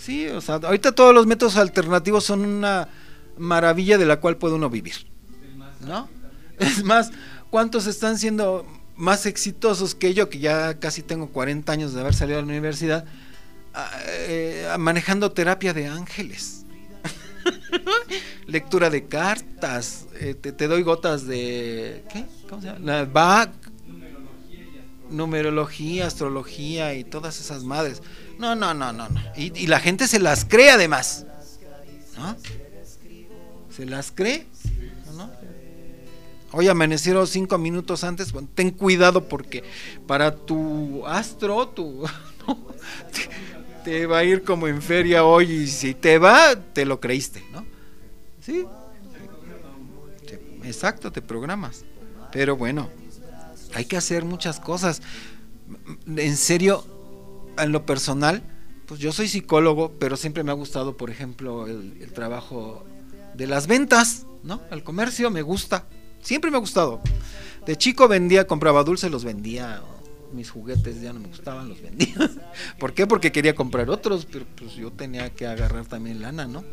Sí, o sea, ahorita todos los métodos alternativos son una maravilla de la cual puede uno vivir, ¿no? Es más, ¿cuántos están siendo más exitosos que yo, que ya casi tengo cuarenta años de haber salido de la universidad, eh, manejando terapia de ángeles? Lectura de cartas, eh, te, te doy gotas de... ¿qué? ¿Cómo se llama? Bach, numerología, astrología y todas esas madres. No, no, no, no, no. Y, y la gente se las cree además, ¿no? Se las cree, ¿no? Hoy amanecieron cinco minutos antes. Bueno, ten cuidado porque para tu astro, tu, ¿no? te, te va a ir como en feria hoy, y si te va, te lo creíste, ¿no? Sí, te, exacto, te programas. Pero bueno, hay que hacer muchas cosas. En serio, en lo personal, pues yo soy psicólogo, pero siempre me ha gustado, por ejemplo, el, el trabajo de las ventas, ¿no? El comercio me gusta, siempre me ha gustado. De chico vendía, compraba dulces, los vendía. Mis juguetes ya no me gustaban, los vendía. ¿Por qué? Porque quería comprar otros, pero pues yo tenía que agarrar también lana, ¿no?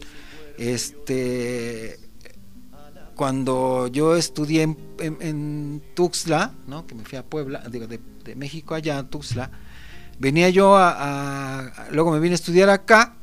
Este, cuando yo estudié en, en, en Tuxtla, ¿no? Que me fui a Puebla, digo, de, de México allá a Tuxtla, venía yo a, a, luego me vine a estudiar acá,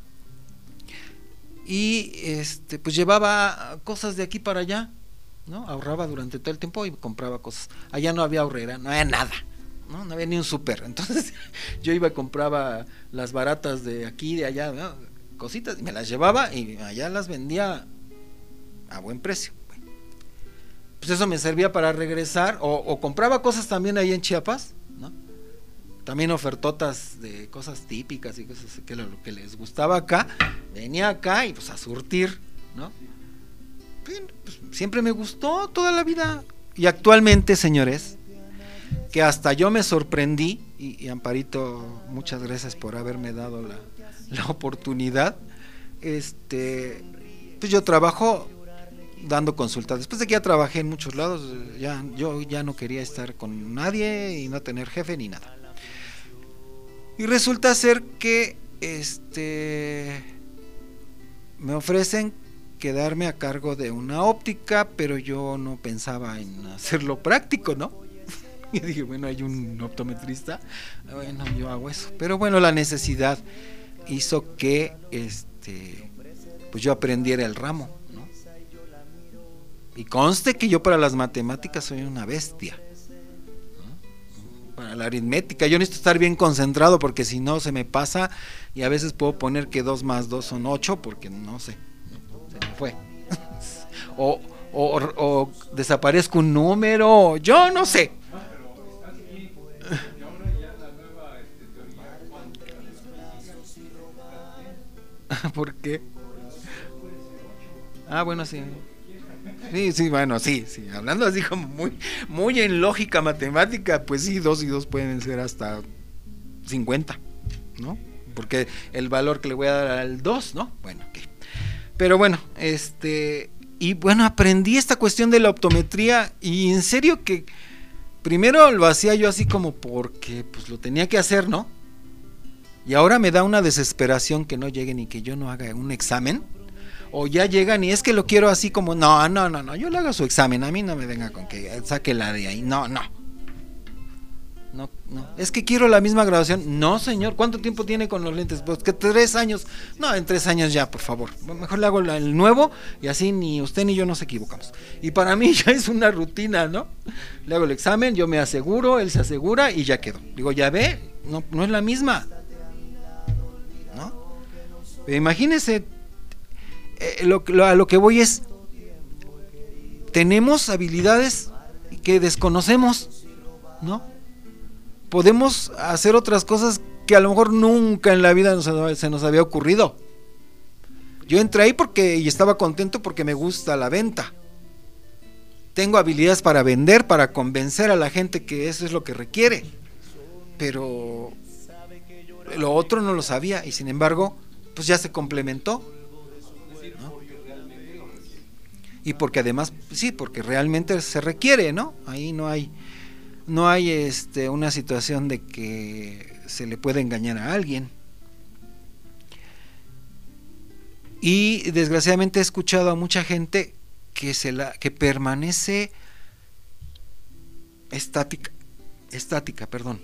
y este, pues llevaba cosas de aquí para allá, ¿no? Ahorraba durante todo el tiempo y compraba cosas. Allá no había ahorrera, no había nada, no, no había ni un súper. Entonces yo iba y compraba las baratas de aquí, de allá, ¿no? Cositas, y me las llevaba y allá las vendía a buen precio. Pues eso me servía para regresar, o, o compraba cosas también ahí en Chiapas, ¿no? También ofertotas de cosas típicas y cosas que lo que les gustaba acá, venía acá y pues a surtir, ¿no? Pues, siempre me gustó toda la vida. Y actualmente, señores, que hasta yo me sorprendí, y, y Amparito, muchas gracias por haberme dado la, la oportunidad. Este, pues yo trabajo dando consultas. Después de que ya trabajé en muchos lados, ya yo ya no quería estar con nadie y no tener jefe ni nada. Y resulta ser que este me ofrecen quedarme a cargo de una óptica, pero yo no pensaba en hacerlo práctico, ¿no? Y dije, bueno, hay un optometrista, bueno, yo hago eso. Pero bueno, la necesidad hizo que este pues yo aprendiera el ramo, ¿no? Y conste que yo para las matemáticas soy una bestia, ¿no? Para la aritmética yo necesito estar bien concentrado, porque si no se me pasa, y a veces puedo poner que dos más dos son ocho, porque no sé, se me fue. o, o, o desaparezco un número, yo no sé. ¿Por qué? Ah, bueno, sí. Sí, sí, bueno, sí, sí. Hablando así como muy, muy en lógica matemática, pues sí, dos y dos pueden ser hasta cincuenta, ¿no? Porque el valor que le voy a dar al dos, ¿no? Bueno, ok. Pero bueno, este, y bueno, aprendí esta cuestión de la optometría, y en serio que primero lo hacía yo así como porque pues lo tenía que hacer, ¿no? Y ahora me da una desesperación que no lleguen y que yo no haga un examen. O ya llegan y es que lo quiero así como, no, no, no, no, yo le hago su examen, a mí no me venga con que saque la de ahí, no, no. No, no, es que quiero la misma graduación. No, señor, ¿cuánto tiempo tiene con los lentes? Pues que tres años. No, en tres años ya, por favor. Mejor le hago el nuevo y así ni usted ni yo nos equivocamos. Y para mí ya es una rutina, ¿no? Le hago el examen, yo me aseguro, él se asegura y ya quedó. Digo, ya ve, no, no es la misma, ¿no? Pero imagínese, eh, lo, lo, a lo que voy es, tenemos habilidades que desconocemos, ¿no? Podemos hacer otras cosas que a lo mejor nunca en la vida nos, se nos había ocurrido. Yo entré ahí porque y estaba contento porque me gusta la venta. Tengo habilidades para vender, para convencer a la gente que eso es lo que requiere. Pero lo otro no lo sabía y sin embargo, pues ya se complementó, ¿no? Y porque además, sí, porque realmente se requiere, ¿no? Ahí no hay No hay este una situación de que se le pueda engañar a alguien. Y desgraciadamente he escuchado a mucha gente que se la que permanece estática, estática, perdón,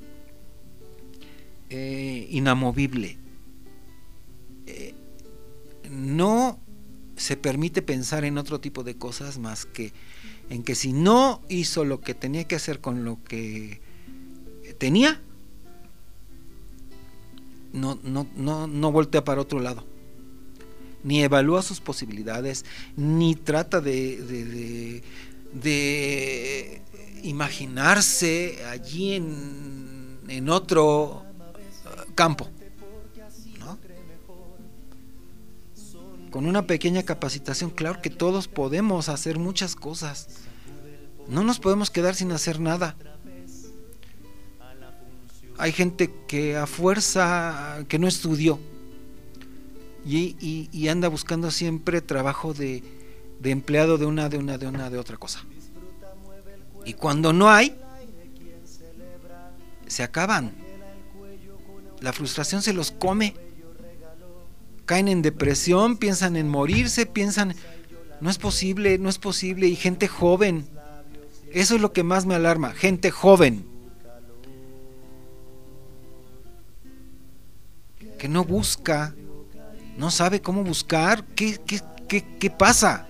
eh, inamovible. Eh, no se permite pensar en otro tipo de cosas más que en que si no hizo lo que tenía que hacer con lo que tenía, no, no, no, no voltea para otro lado, ni evalúa sus posibilidades, ni trata de, de, de, de imaginarse allí en, en otro campo, ¿no? Con una pequeña capacitación, claro que todos podemos hacer muchas cosas. No nos podemos quedar sin hacer nada. Hay gente que a fuerza, que no estudió y, y, y anda buscando siempre trabajo de, de empleado de una, de una, de una, de otra cosa. Y cuando no hay, se acaban. La frustración se los come. Caen en depresión, piensan en morirse, piensan, no es posible, no es posible. Y gente joven, eso es lo que más me alarma, gente joven que no busca, no sabe cómo buscar. ¿Qué, qué, qué, qué pasa?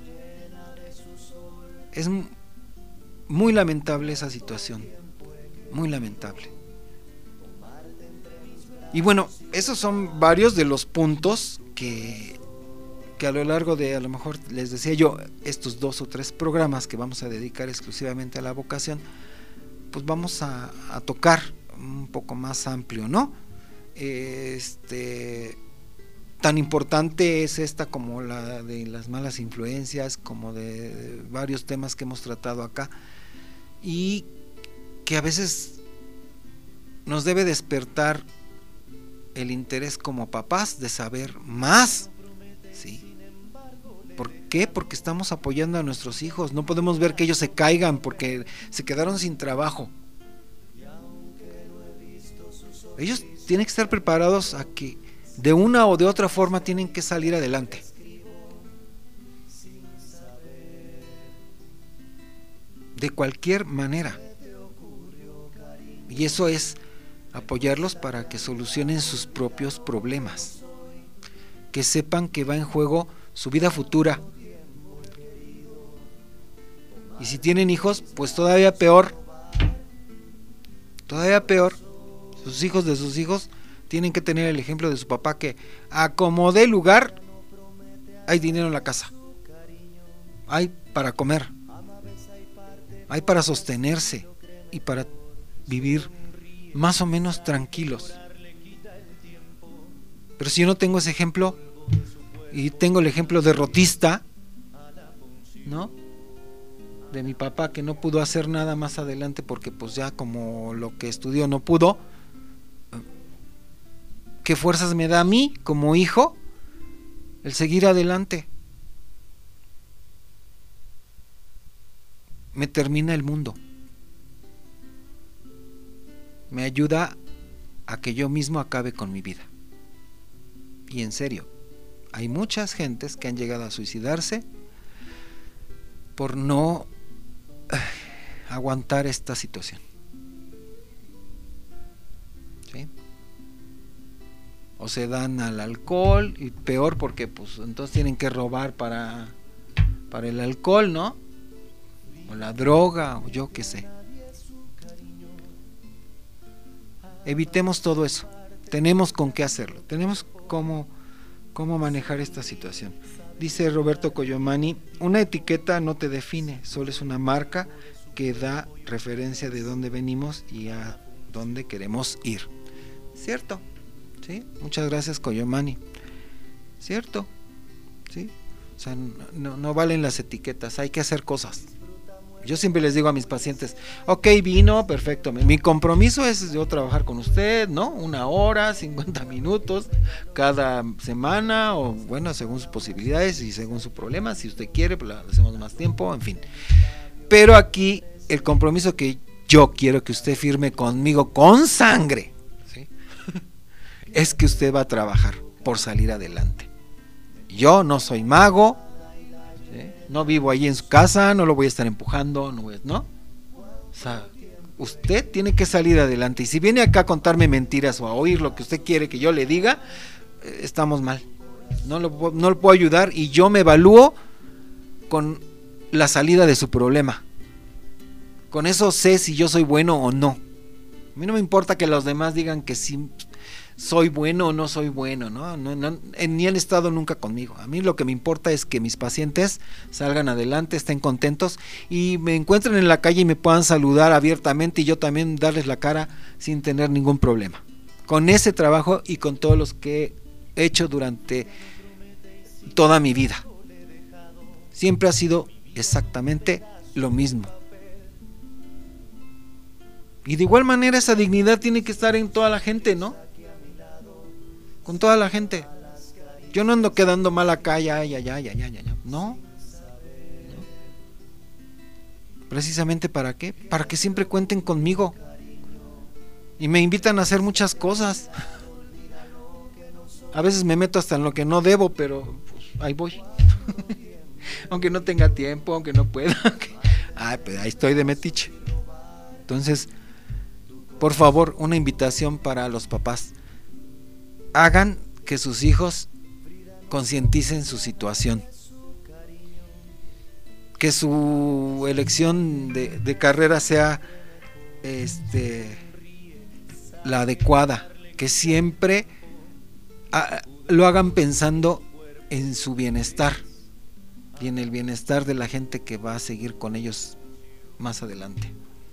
Es muy lamentable esa situación, muy lamentable. Y bueno, esos son varios de los puntos que, que a lo largo de, a lo mejor les decía yo, estos dos o tres programas que vamos a dedicar exclusivamente a la vocación, pues vamos a, a tocar un poco más amplio, ¿no? Este, tan importante es esta como la de las malas influencias, como de, de varios temas que hemos tratado acá, y que a veces nos debe despertar el interés como papás de saber más, ¿sí? ¿Por qué? Porque estamos apoyando a nuestros hijos. No podemos ver que ellos se caigan porque se quedaron sin trabajo. Ellos tienen que estar preparados a que de una o de otra forma tienen que salir adelante. De cualquier manera. Y eso es apoyarlos para que solucionen sus propios problemas, que sepan que va en juego su vida futura, y si tienen hijos, pues todavía peor, todavía peor, sus hijos de sus hijos tienen que tener el ejemplo de su papá, que a como dé lugar hay dinero en la casa, hay para comer, hay para sostenerse y para vivir más o menos tranquilos. Pero si yo no tengo ese ejemplo y tengo el ejemplo derrotista, ¿no? De mi papá, que no pudo hacer nada más adelante porque pues ya como lo que estudió no pudo, ¿qué fuerzas me da a mí como hijo el seguir adelante? Me termina el mundo. Me ayuda a que yo mismo acabe con mi vida. Y en serio, hay muchas gentes que han llegado a suicidarse por no eh, aguantar esta situación, ¿sí? O se dan al alcohol, y peor porque pues entonces tienen que robar para, para el alcohol, ¿no? O la droga, o yo qué sé. Evitemos todo eso. Tenemos con qué hacerlo. Tenemos cómo, cómo manejar esta situación. Dice Roberto Coyomani, una etiqueta no te define, solo es una marca que da referencia de dónde venimos y a dónde queremos ir. ¿Cierto? ¿Sí? Muchas gracias, Coyomani. ¿Cierto? ¿Sí? O sea, no, no valen las etiquetas, hay que hacer cosas. Yo siempre les digo a mis pacientes, ok, vino, perfecto, mi compromiso es yo trabajar con usted, ¿no? Una hora, cincuenta minutos cada semana, o bueno, según sus posibilidades y según su problema, si usted quiere, pues lo hacemos más tiempo, en fin. Pero aquí el compromiso que yo quiero que usted firme conmigo con sangre, ¿sí? Es que usted va a trabajar por salir adelante. yo no soy mago, ¿sí? No vivo ahí en su casa, no lo voy a estar empujando, no, voy a, ¿no? O sea, usted tiene que salir adelante, y si viene acá a contarme mentiras o a oír lo que usted quiere que yo le diga, eh, estamos mal, no lo, no lo puedo ayudar, y yo me evalúo con la salida de su problema. Con eso sé si yo soy bueno o no. A mí no me importa que los demás digan que sí soy bueno o no soy bueno, ¿no? No, no, ni han estado nunca conmigo. A mí lo que me importa es que mis pacientes salgan adelante, estén contentos y me encuentren en la calle y me puedan saludar abiertamente, y yo también darles la cara sin tener ningún problema. Con ese trabajo y con todos los que he hecho durante toda mi vida, siempre ha sido exactamente lo mismo. Y de igual manera esa dignidad tiene que estar en toda la gente, ¿no? Con toda la gente. Yo no ando quedando mal acá, ya, ya, ya, ya, ya, ya, ya. No. No. Precisamente ¿para qué? Para que siempre cuenten conmigo. Y me invitan a hacer muchas cosas. A veces me meto hasta en lo que no debo, pero pues, ahí voy. Aunque no tenga tiempo, aunque no pueda. Ay, pues ahí estoy de metiche. Entonces, por favor, una invitación para los papás. Hagan que sus hijos concienticen su situación. Que su elección de, de carrera sea este, la adecuada. Que siempre a, lo hagan pensando en su bienestar y en el bienestar de la gente que va a seguir con ellos más adelante.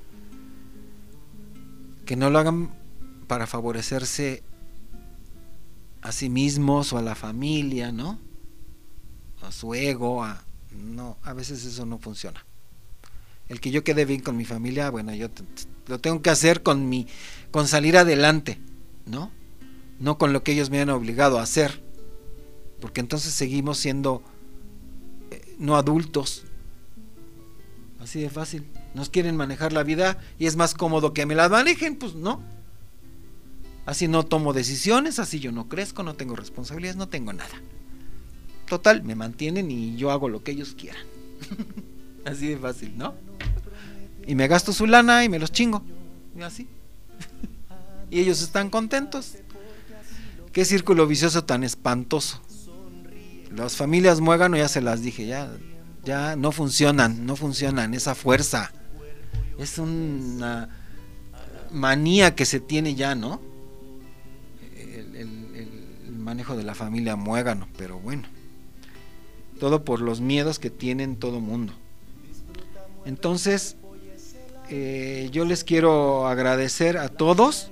Que no lo hagan para favorecerse a sí mismos o a la familia, ¿no? A su ego, a... no, a veces eso no funciona. El que yo quede bien con mi familia, bueno, yo t- t- lo tengo que hacer con mi, con salir adelante, ¿no? No con lo que ellos me han obligado a hacer, porque entonces seguimos siendo eh, no adultos. Así de fácil. Nos quieren manejar la vida y es más cómodo que me la manejen, pues no. Así no tomo decisiones, así yo no crezco, no tengo responsabilidades, no tengo nada. Total, me mantienen y yo hago lo que ellos quieran. Así de fácil, ¿no? Y me gasto su lana y me los chingo. Y así. Y ellos están contentos. Qué círculo vicioso tan espantoso. Las familias muégano, ya se las dije, ya... ya no funcionan, no funcionan, esa fuerza, es una manía que se tiene ya, ¿no? El, el, el manejo de la familia muégano, pero bueno, todo por los miedos que tienen todo mundo. Entonces, eh, yo les quiero agradecer a todos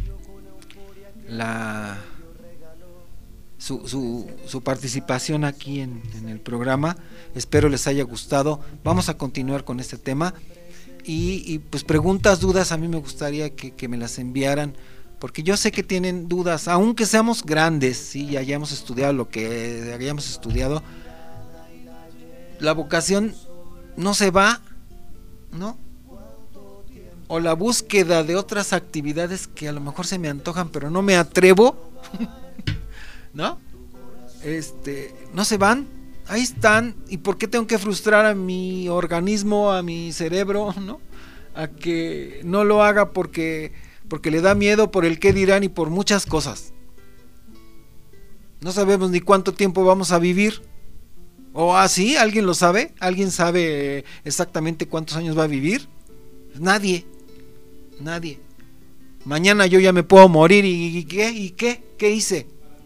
la... Su, su, su participación aquí en, en el programa. Espero les haya gustado. Vamos a continuar con este tema y, y pues preguntas, dudas, a mí me gustaría que, que me las enviaran, porque yo sé que tienen dudas, aunque seamos grandes, sí, y hayamos estudiado lo que hayamos estudiado, la vocación no se va, ¿no? O la búsqueda de otras actividades que a lo mejor se me antojan pero no me atrevo, ¿no? Este, no se van, ahí están. ¿Y por qué tengo que frustrar a mi organismo, a mi cerebro, ¿no? A que no lo haga porque, porque le da miedo por el qué dirán y por muchas cosas. No sabemos ni cuánto tiempo vamos a vivir. ¿O así? Ah, ¿alguien lo sabe? ¿Alguien sabe exactamente cuántos años va a vivir? Nadie. Nadie. Mañana yo ya me puedo morir y, y ¿qué? ¿Y qué? ¿Qué hice?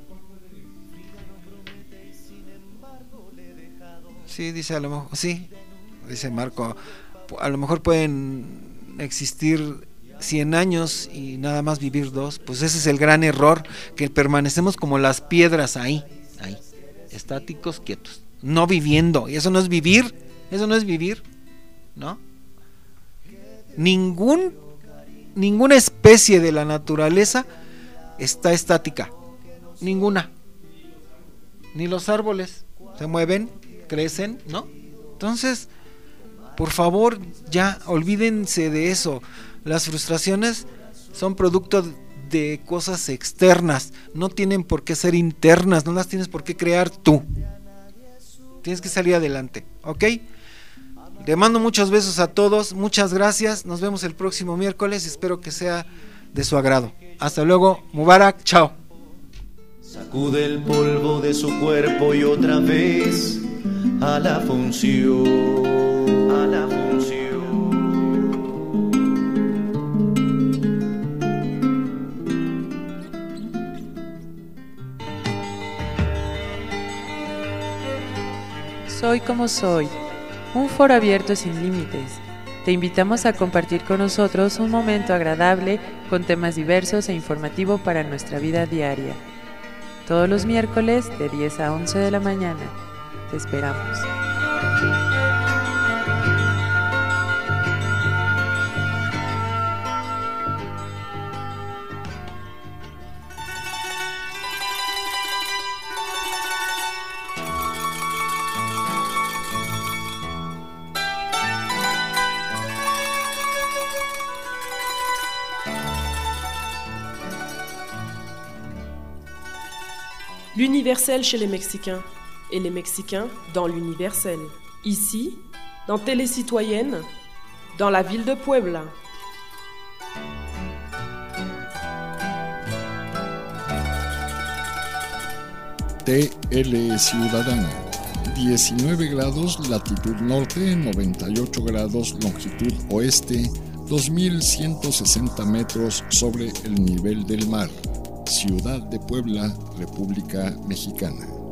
Sí, dice a lo mejor, sí, dice Marco, a lo mejor pueden existir cien años y nada más vivir dos. Pues ese es el gran error, que permanecemos como las piedras ahí, ahí, estáticos, quietos, no viviendo. Y eso no es vivir, eso no es vivir, ¿no? Ningún, ninguna especie de la naturaleza está estática, ninguna. Ni los árboles se mueven, crecen, ¿no? Entonces, por favor, ya olvídense de eso. Las frustraciones son producto de cosas externas, no tienen por qué ser internas, no las tienes por qué crear tú. tienes que salir adelante, ¿ok? Le mando muchos besos a todos, muchas gracias, nos vemos el próximo miércoles, espero que sea de su agrado. Hasta luego, Mubarak, chao. Sacude el polvo de su cuerpo y otra vez a la función, a la función. Soy como soy, un foro abierto sin límites. Te invitamos a compartir con nosotros un momento agradable con temas diversos e informativo para nuestra vida diaria. Todos los miércoles de diez a once de la mañana. Te esperamos. L'universel chez les Mexicains et les Mexicains dans l'universel. Ici, dans Télécitoyenne, dans la ville de Puebla. T L Ciudadana, diecinueve grados latitud norte, noventa y ocho grados longitud oeste, dos mil ciento sesenta metros sobre el nivel del mar. Ciudad de Puebla, República Mexicana.